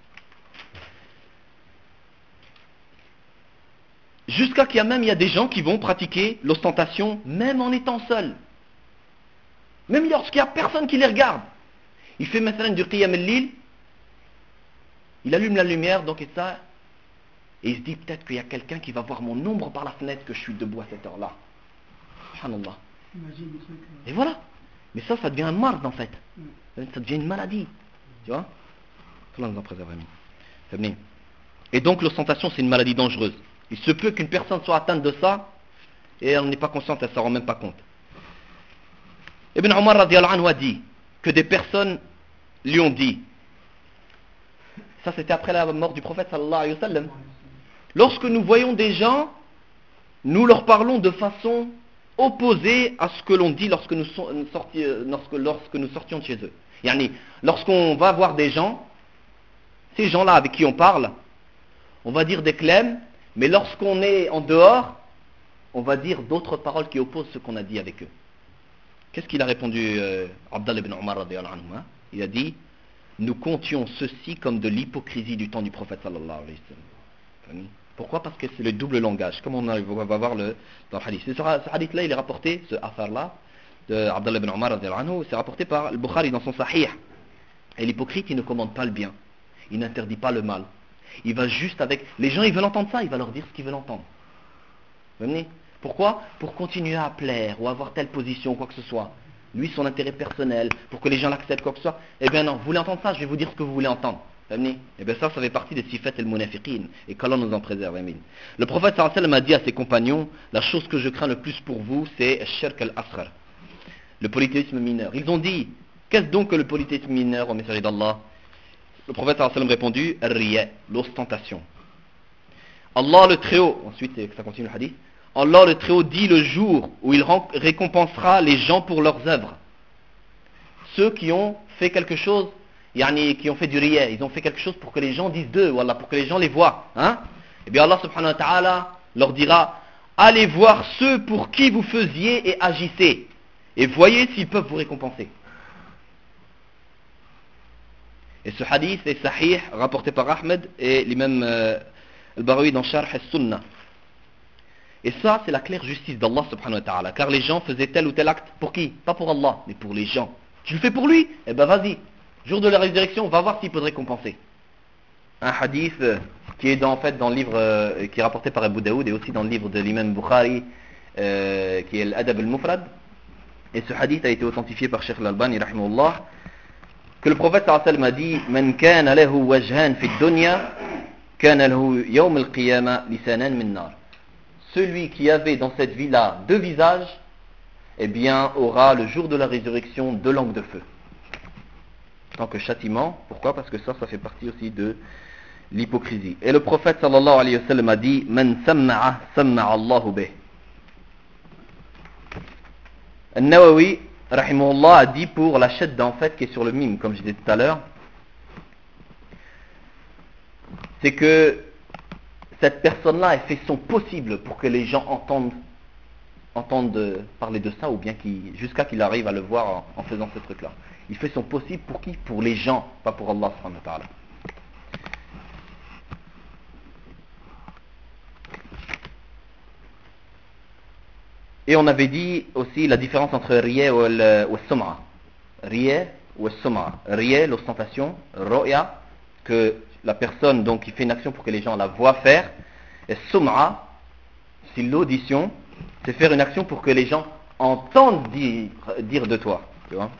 Jusqu'à qu'il y a même il y a des gens qui vont pratiquer l'ostentation même en étant seuls. Même lorsqu'il n'y a personne qui les regarde. Il fait maintenant du qiyam al-lil, il allume la lumière, donc et ça, et il se dit peut-être qu'il y a quelqu'un qui va voir mon ombre par la fenêtre que je suis debout à cette heure-là. Subhanallah. Et voilà. Mais ça, ça devient un marde en fait. Ça devient une maladie. Tu vois? Allah nous en préserve. Et donc l'ostentation, c'est une maladie dangereuse. Il se peut qu'une personne soit atteinte de ça et elle n'est pas consciente, elle ne s'en rend même pas compte. Ibn Omar radiallahu anhu a dit que des personnes lui ont dit, ça c'était après la mort du prophète sallallahu alayhi wa sallam, lorsque nous voyons des gens, nous leur parlons de façon opposée à ce que l'on dit lorsque nous, sorti, lorsque, lorsque nous sortions de chez eux. Yani, lorsqu'on va voir des gens, ces gens-là avec qui on parle, on va dire des clèmes, mais lorsqu'on est en dehors, on va dire d'autres paroles qui opposent ce qu'on a dit avec eux. Qu'est-ce qu'il a répondu euh, Abdallah ibn Umar radiyallahu anhu, hein? Il a dit, nous comptions ceci comme de l'hypocrisie du temps du prophète sallallahu alayhi wa sallam. Pourquoi? Parce que c'est le double langage, comme on va voir le, dans le hadith. Ce, ce hadith-là, il est rapporté, ce affaire-là, de Abdallah ibn Umar radiyallahu anhu, c'est rapporté par al Bukhari dans son Sahih. Et l'hypocrite, il ne commande pas le bien, il n'interdit pas le mal. Il va juste avec... Les gens, ils veulent entendre ça, il va leur dire ce qu'ils veulent entendre. Vous voyez? Pourquoi? Pour continuer à plaire ou avoir telle position, quoi que ce soit. Lui, son intérêt personnel, pour que les gens l'acceptent, quoi que ce soit. Eh bien non, vous voulez entendre ça, je vais vous dire ce que vous voulez entendre. Vous voyez? Eh bien ça, ça fait partie des sifat al-munafiqin. Et qu'Allah nous en préserve. Amin. Le prophète sallallahu alayhi wa sallam a dit à ses compagnons, la chose que je crains le plus pour vous, c'est shirk al-asghar, le polythéisme mineur. Ils ont dit, qu'est-ce donc que le polythéisme mineur au messager d'Allah? Le prophète sallallahu alayhi wa sallam répondu, ar-riya, l'ostentation. Allah le Très-Haut, ensuite ça continue le hadith, Allah le Très-Haut dit le jour où il récompensera les gens pour leurs œuvres. ceux qui ont fait quelque chose, yani, qui ont fait du riya, ils ont fait quelque chose pour que les gens disent d'eux, voilà, pour que les gens les voient. Hein? Eh bien Allah subhanahu wa ta'ala leur dira, allez voir ceux pour qui vous faisiez et agissez, et voyez s'ils peuvent vous récompenser. Et ce hadith est sahih, rapporté par Ahmed et l'imam euh, al-Barawi dans Sharh al-Sunnah. Et ça, c'est la claire justice d'Allah subhanahu wa ta'ala. Car les gens faisaient tel ou tel acte pour qui? Pas pour Allah, mais pour les gens. Tu le fais pour lui? Eh ben vas-y. Jour de la résurrection, on va voir s'il peut te récompenser. Un hadith euh, qui est dans, en fait dans le livre euh, qui est rapporté par Abu Daoud et aussi dans le livre de l'imam Bukhari euh, qui est l'Adab al-Mufrad. Et ce hadith a été authentifié par Cheikh al-Albani rahimahullah, que le prophète sallallahu alayhi wa sallam a dit: Man kana lahu wajhan fi dunya kana lahu yawm al-qiyamah lisanan min nar. Celui qui avait dans cette vie-là deux visages, eh bien, aura le jour de la résurrection deux langues de feu. En tant que châtiment. Pourquoi? Parce que ça, ça fait partie aussi de l'hypocrisie. Et le prophète sallallahu alayhi wa sallam a dit: Man samma'a samma'a Allahu bih. An-Nawawi, rahimahullah, a dit pour la shadda en fait qui est sur le mime, comme je disais tout à l'heure, c'est que cette personne-là, elle fait son possible pour que les gens entendent, entendent parler de ça, ou bien qu'il, jusqu'à qu'il arrive à le voir en, en faisant ce truc-là. Il fait son possible pour qui? Pour les gens, pas pour Allah subhanahu wa ta'ala. Et on avait dit aussi la différence entre riya ou al-sum'a. Riya ou al-sum'a. Riya, l'ostentation, roya, que la personne donc qui fait une action pour que les gens la voient faire, et sum'a, c'est l'audition, c'est faire une action pour que les gens entendent dire, dire de toi, tu vois.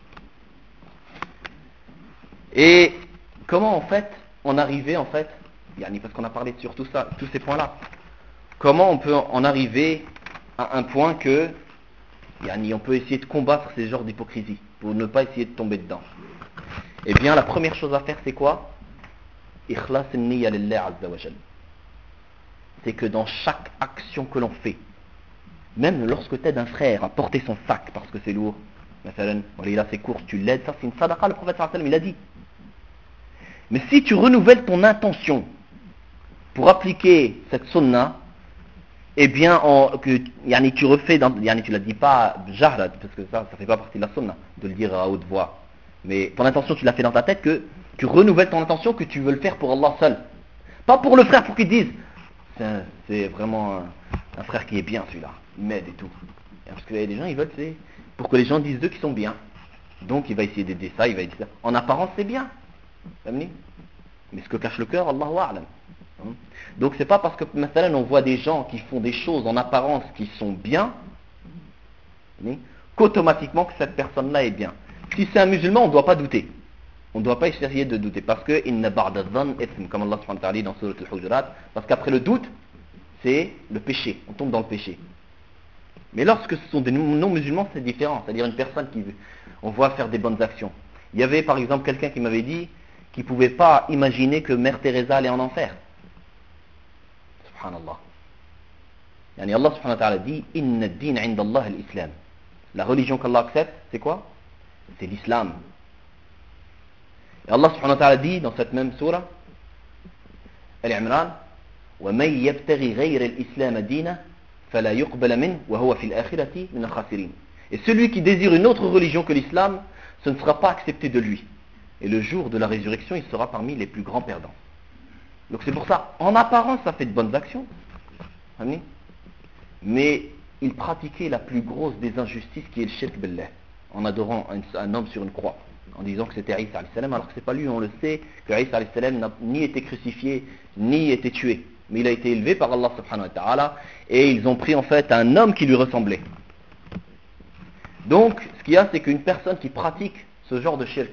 Et comment en fait on arrivait en fait, parce qu'on a parlé sur tout ça, tous ces points-là, comment on peut en arriver à un point que on peut essayer de combattre ces genres d'hypocrisie pour ne pas essayer de tomber dedans. Eh bien la première chose à faire c'est quoi? Ikhlas an-niyya lillah azza wa jalla. C'est que dans chaque action que l'on fait, même lorsque tu aides un frère à porter son sac parce que c'est lourd, il a ses courses, tu l'aides, ça c'est une sadaqa, le prophète sallallahu alayhi wa sallam il a dit. Mais si tu renouvelles ton intention pour appliquer cette sunna, eh bien, on, que, yani, tu refais, dans, yani, tu ne la dis pas jahrat, parce que ça, ça fait pas partie de la sunna, de le dire à haute voix. Mais ton intention, tu l'as fait dans ta tête, que tu renouvelles ton intention, que tu veux le faire pour Allah seul. Pas pour le frère, pour qu'il dise, c'est, c'est vraiment un, un frère qui est bien celui-là, il m'aide et tout. Parce que les gens, ils veulent, c'est pour que les gens disent d'eux qu'ils sont bien. Donc, il va essayer d'aider ça, il va aider ça. En apparence, c'est bien. Mais ce que cache le cœur, Allahu a'lam. Donc c'est pas parce que maintenant on voit des gens qui font des choses en apparence qui sont bien qu'automatiquement que cette personne-là est bien. Si c'est un musulman, on ne doit pas douter. On ne doit pas essayer de douter parce que inna ba'da dhann ithm, comme Allah subhanahu wa ta'ala dans Surat al-Hujurat, parce qu'après le doute, c'est le péché. On tombe dans le péché. Mais lorsque ce sont des non-musulmans, c'est différent. C'est-à-dire une personne qui on voit faire des bonnes actions. Il y avait par exemple quelqu'un qui m'avait dit qu'il ne pouvait pas imaginer que Mère Teresa allait en enfer. Subhanallah. Yani Allah subhanahu wa ta'ala dit Inna ad-din 'inda Allah al-Islam. La religion qu'Allah accepte, c'est quoi? C'est l'islam. Et Allah subhanahu wa ta'ala dit dans cette même surah Al-Imran وَمَنْ يَبْتَغِي غَيْرَ الْإِسْلَامَ دِينًا فَلَا يُقْبَلَ مِنْهُ وَهُوَ فِي الْآخِرَةِ مِنَ الْخَاسِرِينَ. Et celui qui désire une autre religion que l'islam, ce ne sera pas accepté de lui. Et le jour de la résurrection, il sera parmi les plus grands perdants. Donc c'est pour ça, en apparence, ça fait de bonnes actions. Mais il pratiquait la plus grosse des injustices qui est le shirk billah, en adorant un, un homme sur une croix, en disant que c'était Isa alayhi salam, alors que c'est pas lui, on le sait, que Isa alayhi salam n'a ni été crucifié, ni été tué. Mais il a été élevé par Allah subhanahu wa ta'ala, et ils ont pris en fait un homme qui lui ressemblait. Donc, ce qu'il y a, c'est qu'une personne qui pratique ce genre de shirk,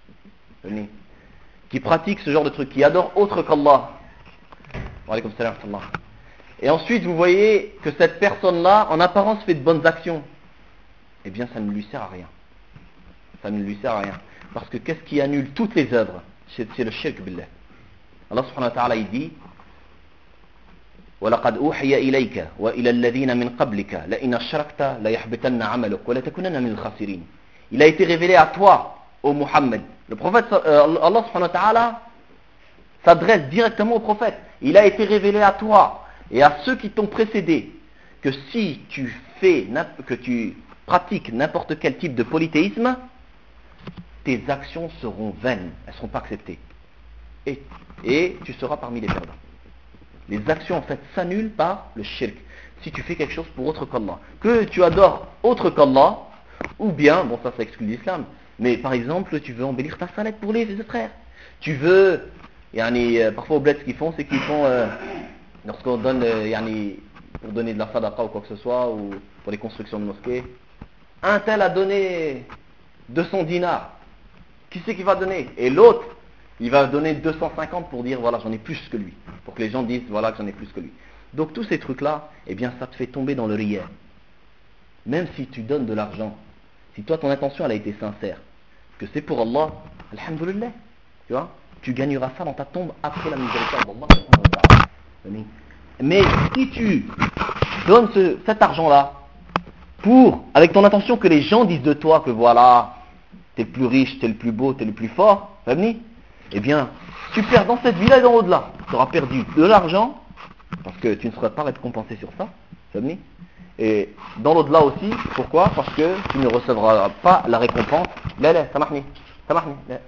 qui pratique ce genre de truc, qui adore autre qu'Allah. Wa alaykum salam wa rahmatullah. Et ensuite, vous voyez que cette personne-là, en apparence, fait de bonnes actions. Eh bien, ça ne lui sert à rien. Ça ne lui sert à rien. Parce que qu'est-ce qui annule toutes les œuvres? C'est, c'est le shirk billah. Allah subhanahu wa ta'ala, il dit وَلَقَدْ أُوحِيَ إِلَيْكَ وَإِلَى الَّذِينَ مِنْ قَبْلِكَ لَإِنْ أَشْرَكْتَ لَيَحْبِطَنَّ عَمَلُكَ وَلَتَكُونَنَّ مِنَ الْخَاسِرِينَ. il a été révélé à toi, ô Muhammad. Le prophète, euh, Allah subhanahu wa ta'ala s'adresse directement au prophète. Il a été révélé à toi et à ceux qui t'ont précédé que si tu fais, que tu pratiques n'importe quel type de polythéisme, tes actions seront vaines, elles ne seront pas acceptées. Et, et tu seras parmi les perdants. Les actions en fait s'annulent par le shirk. Si tu fais quelque chose pour autre qu'Allah, que tu adores autre qu'Allah, ou bien, bon ça ça exclut l'islam, mais par exemple tu veux embellir ta salette pour les frères, tu veux, yani, euh, parfois au bled ce qu'ils font c'est qu'ils font, euh, lorsqu'on donne, euh, yani, pour donner de la sadaqa ou quoi que ce soit, ou pour les constructions de mosquées, un tel a donné deux cents dinars, qui c'est qui va donner? Et l'autre, il va donner deux cent cinquante pour dire voilà j'en ai plus que lui, pour que les gens disent voilà que j'en ai plus que lui. Donc tous ces trucs là, eh bien ça te fait tomber dans le riya. Même si tu donnes de l'argent, si toi ton intention elle a été sincère, que c'est pour Allah, alhamdoulilah, tu vois, tu gagneras ça dans ta tombe après la miséricorde d'Allah. Mais si tu donnes ce, cet argent là pour, avec ton intention que les gens disent de toi que voilà, t'es le plus riche, t'es le plus beau, t'es le plus fort, eh bien, tu perds dans cette vie-là et dans l'au-delà. Tu auras perdu de l'argent, parce que tu ne seras pas récompensé sur ça, et dans l'au-delà aussi, pourquoi? Parce que tu ne recevras pas la récompense. Là, là, samahni, samahni, là.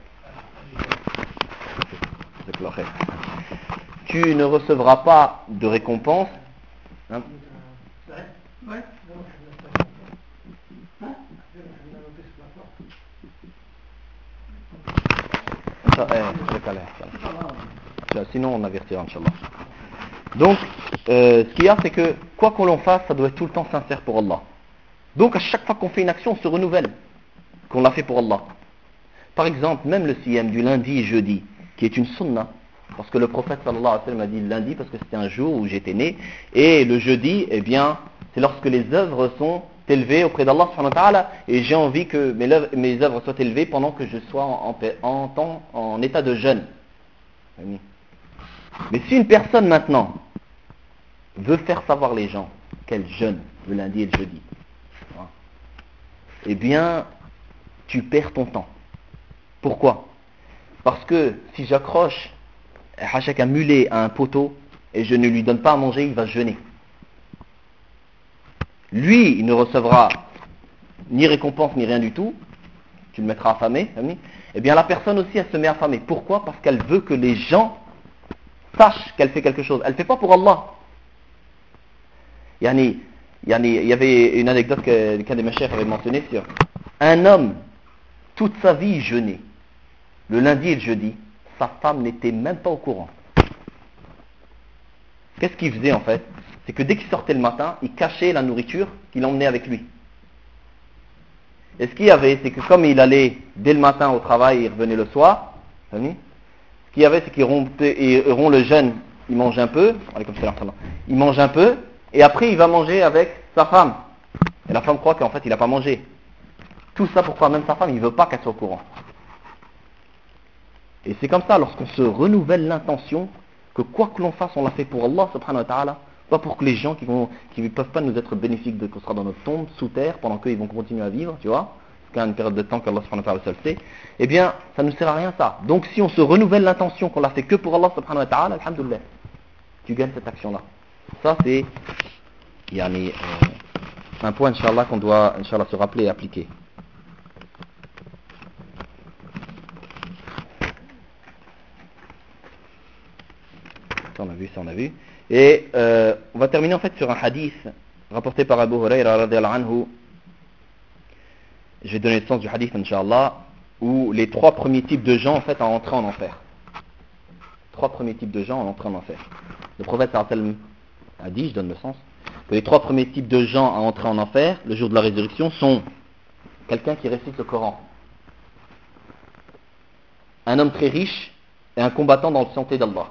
Tu ne recevras pas de récompense. Hein? Sinon on avertira, Inch'Allah. Donc, euh, ce qu'il y a, c'est que quoi qu'on l'on fasse, ça doit être tout le temps sincère pour Allah. Donc, à chaque fois qu'on fait une action, on se renouvelle qu'on l'a fait pour Allah. Par exemple, même le siyam du lundi et jeudi, qui est une sunna, parce que le prophète sallallahu alayhi wa sallam a dit le lundi parce que c'était un jour où j'étais né, et le jeudi, eh bien, c'est lorsque les œuvres sont élevées auprès d'Allah subhanahu wa ta'ala, et j'ai envie que mes œuvres, mes œuvres soient élevées pendant que je sois en, en, en, en état de jeûne. Mais si une personne maintenant veut faire savoir les gens qu'elle jeûne le lundi et le jeudi, eh bien, tu perds ton temps. Pourquoi? Parce que si j'accroche un mulet à un poteau et je ne lui donne pas à manger, il va jeûner. Lui, il ne recevra ni récompense ni rien du tout. Tu le mettras affamé. Eh bien, la personne aussi, elle se met affamée. Pourquoi? Parce qu'elle veut que les gens sachent qu'elle fait quelque chose. Elle ne fait pas pour Allah. Yani, yani, il y avait une anecdote que qu'un des mes chefs avait mentionné sur un homme, toute sa vie jeûnait. Le lundi et le jeudi, sa femme n'était même pas au courant. Qu'est-ce qu'il faisait en fait? C'est que dès qu'il sortait le matin, il cachait la nourriture qu'il emmenait avec lui. Et ce qu'il y avait, c'est que comme il allait dès le matin au travail et il revenait le soir, ce qu'il y avait, c'est qu'il rompait, rompt le jeûne, il mange un peu, il mange un peu, et après il va manger avec sa femme. Et la femme croit qu'en fait il n'a pas mangé. Tout ça pourquoi? Même sa femme, il ne veut pas qu'elle soit au courant. Et c'est comme ça, lorsqu'on se renouvelle l'intention, que quoi que l'on fasse, on l'a fait pour Allah subhanahu wa ta'ala, pas pour que les gens qui ne peuvent pas nous être bénéfiques de qu'on sera dans notre tombe, sous terre, pendant qu'ils vont continuer à vivre, tu vois, parce qu'il y a une période de temps qu'Allah subhanahu wa ta'ala seul sait, eh bien, ça ne sert à rien ça. Donc si on se renouvelle l'intention qu'on l'a fait que pour Allah subhanahu wa ta'ala, alhamdoulilah, tu gagnes cette action-là. Ça c'est yani, euh, un point, Inch'Allah, qu'on doit Inch'Allah, se rappeler et appliquer. Ça on a vu, ça on a vu. Et euh, on va terminer en fait sur un hadith rapporté par Abu Huraira radiyallahu anhu. Je vais donner le sens du hadith, Inch'Allah, où les trois premiers types de gens en fait ont entré en enfer. Trois premiers types de gens ont entré en enfer. Le prophète sallallahu alayhi wa sallam a dit, je donne le sens, que les trois premiers types de gens à entrer en enfer le jour de la résurrection sont quelqu'un qui récite le Coran, un homme très riche et un combattant dans le santé d'Allah.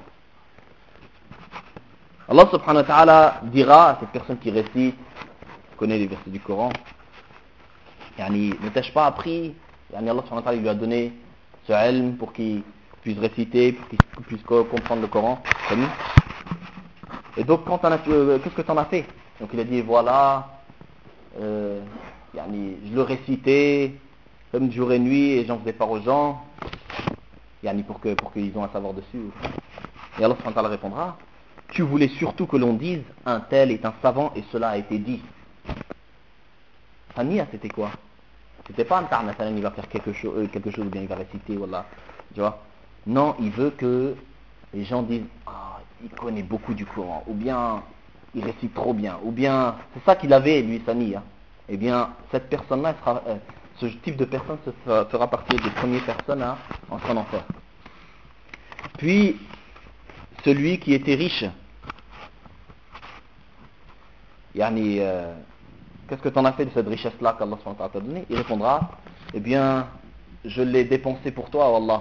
Allah subhanahu wa ta'ala dira à cette personne qui récite, connaît les versets du Coran, yani, ne t'ai-je pas appris, yani Allah subhanahu wa ta'ala lui a donné ce ilm pour qu'il puisse réciter, pour qu'il puisse comprendre le Coran. Et donc quand t'en as, euh, qu'est-ce que tu en as fait? Donc il a dit voilà, euh, yani, je le récitais, comme jour et nuit et j'en faisais part aux gens, yani pour que pour qu'ils ont un savoir dessus. Et Allah subhanahu wa ta'ala répondra, tu voulais surtout que l'on dise un tel est un savant et cela a été dit. Hania, c'était quoi? C'était pas un tarn, il va faire quelque chose, euh, quelque chose ou bien il va réciter, voilà, tu vois. Non, il veut que les gens disent, ah, il connaît beaucoup du Coran, ou bien il récite trop bien, ou bien c'est ça qu'il avait lui, Sani. Hein. Eh bien, cette personne-là, sera, euh, ce type de personne se fera, fera partie des premières personnes à entrer en enfer. Puis, celui qui était riche, yani, euh, qu'est-ce que tu en as fait de cette richesse-là qu'Allah subhanahu wa ta'ala t'a donnée? Il répondra, eh bien, je l'ai dépensé pour toi, Allah.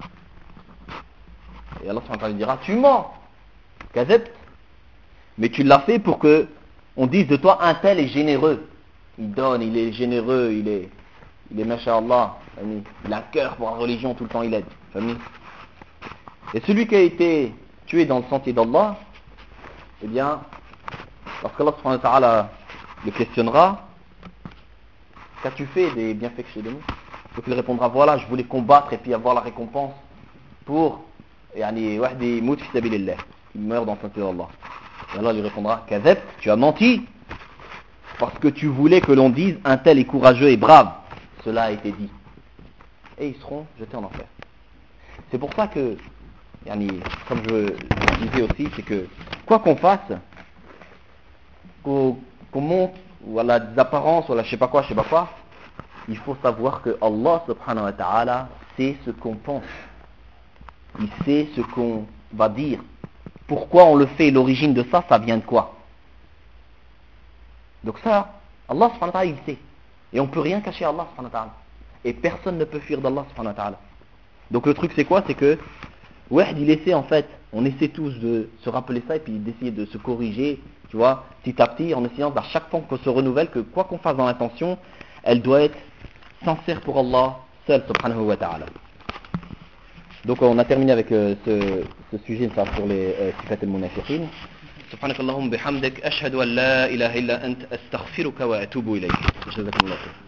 Et Allah subhanahu wa ta'ala lui dira, tu mens, Kazet, mais tu l'as fait pour que on dise de toi, un tel est généreux. Il donne, il est généreux, il est, il est masha'Allah, il a un cœur pour la religion, tout le temps il aide. Et celui qui a été tué dans le sentier d'Allah, eh bien, lorsqu'Allah subhanahu wa ta'ala le questionnera, qu'as-tu fait des bienfaits que je t'ai donnés? Donc il répondra, voilà, je voulais combattre et puis avoir la récompense pour yani wahdi mout fi sabilillah, qui meurt dans le sentier d'Allah. Et Allah lui répondra, Kazeb, tu as menti, parce que tu voulais que l'on dise un tel est courageux et brave. Cela a été dit. Et ils seront jetés en enfer. C'est pour ça que, yani, comme je disais aussi, c'est que quoi qu'on fasse, qu'on, qu'on monte, ou à la des apparences, ou à la je sais pas quoi, je sais pas quoi, il faut savoir que Allah subhanahu wa ta'ala sait ce qu'on pense. Il sait ce qu'on va dire. Pourquoi on le fait, l'origine de ça, ça vient de quoi? Donc ça, Allah subhanahu wa ta'ala, il sait. Et on ne peut rien cacher à Allah subhanahu wa ta'ala. Et personne ne peut fuir d'Allah subhanahu wa ta'ala. Donc le truc c'est quoi? C'est que, ouais, il essaie en fait, on essaie tous de se rappeler ça et puis d'essayer de se corriger, tu vois, petit à petit, en essayant à chaque fois qu'on se renouvelle, que quoi qu'on fasse dans l'intention, elle doit être sincère pour Allah seul subhanahu wa ta'ala. Donc on a terminé avec euh, ce, ce sujet ça, sur les sifat al-munafiqin. سبحانك اللهم بحمدك أشهد أن لا إله إلا أنت أستغفرك وأتوب إليك. جزاكم الله خير.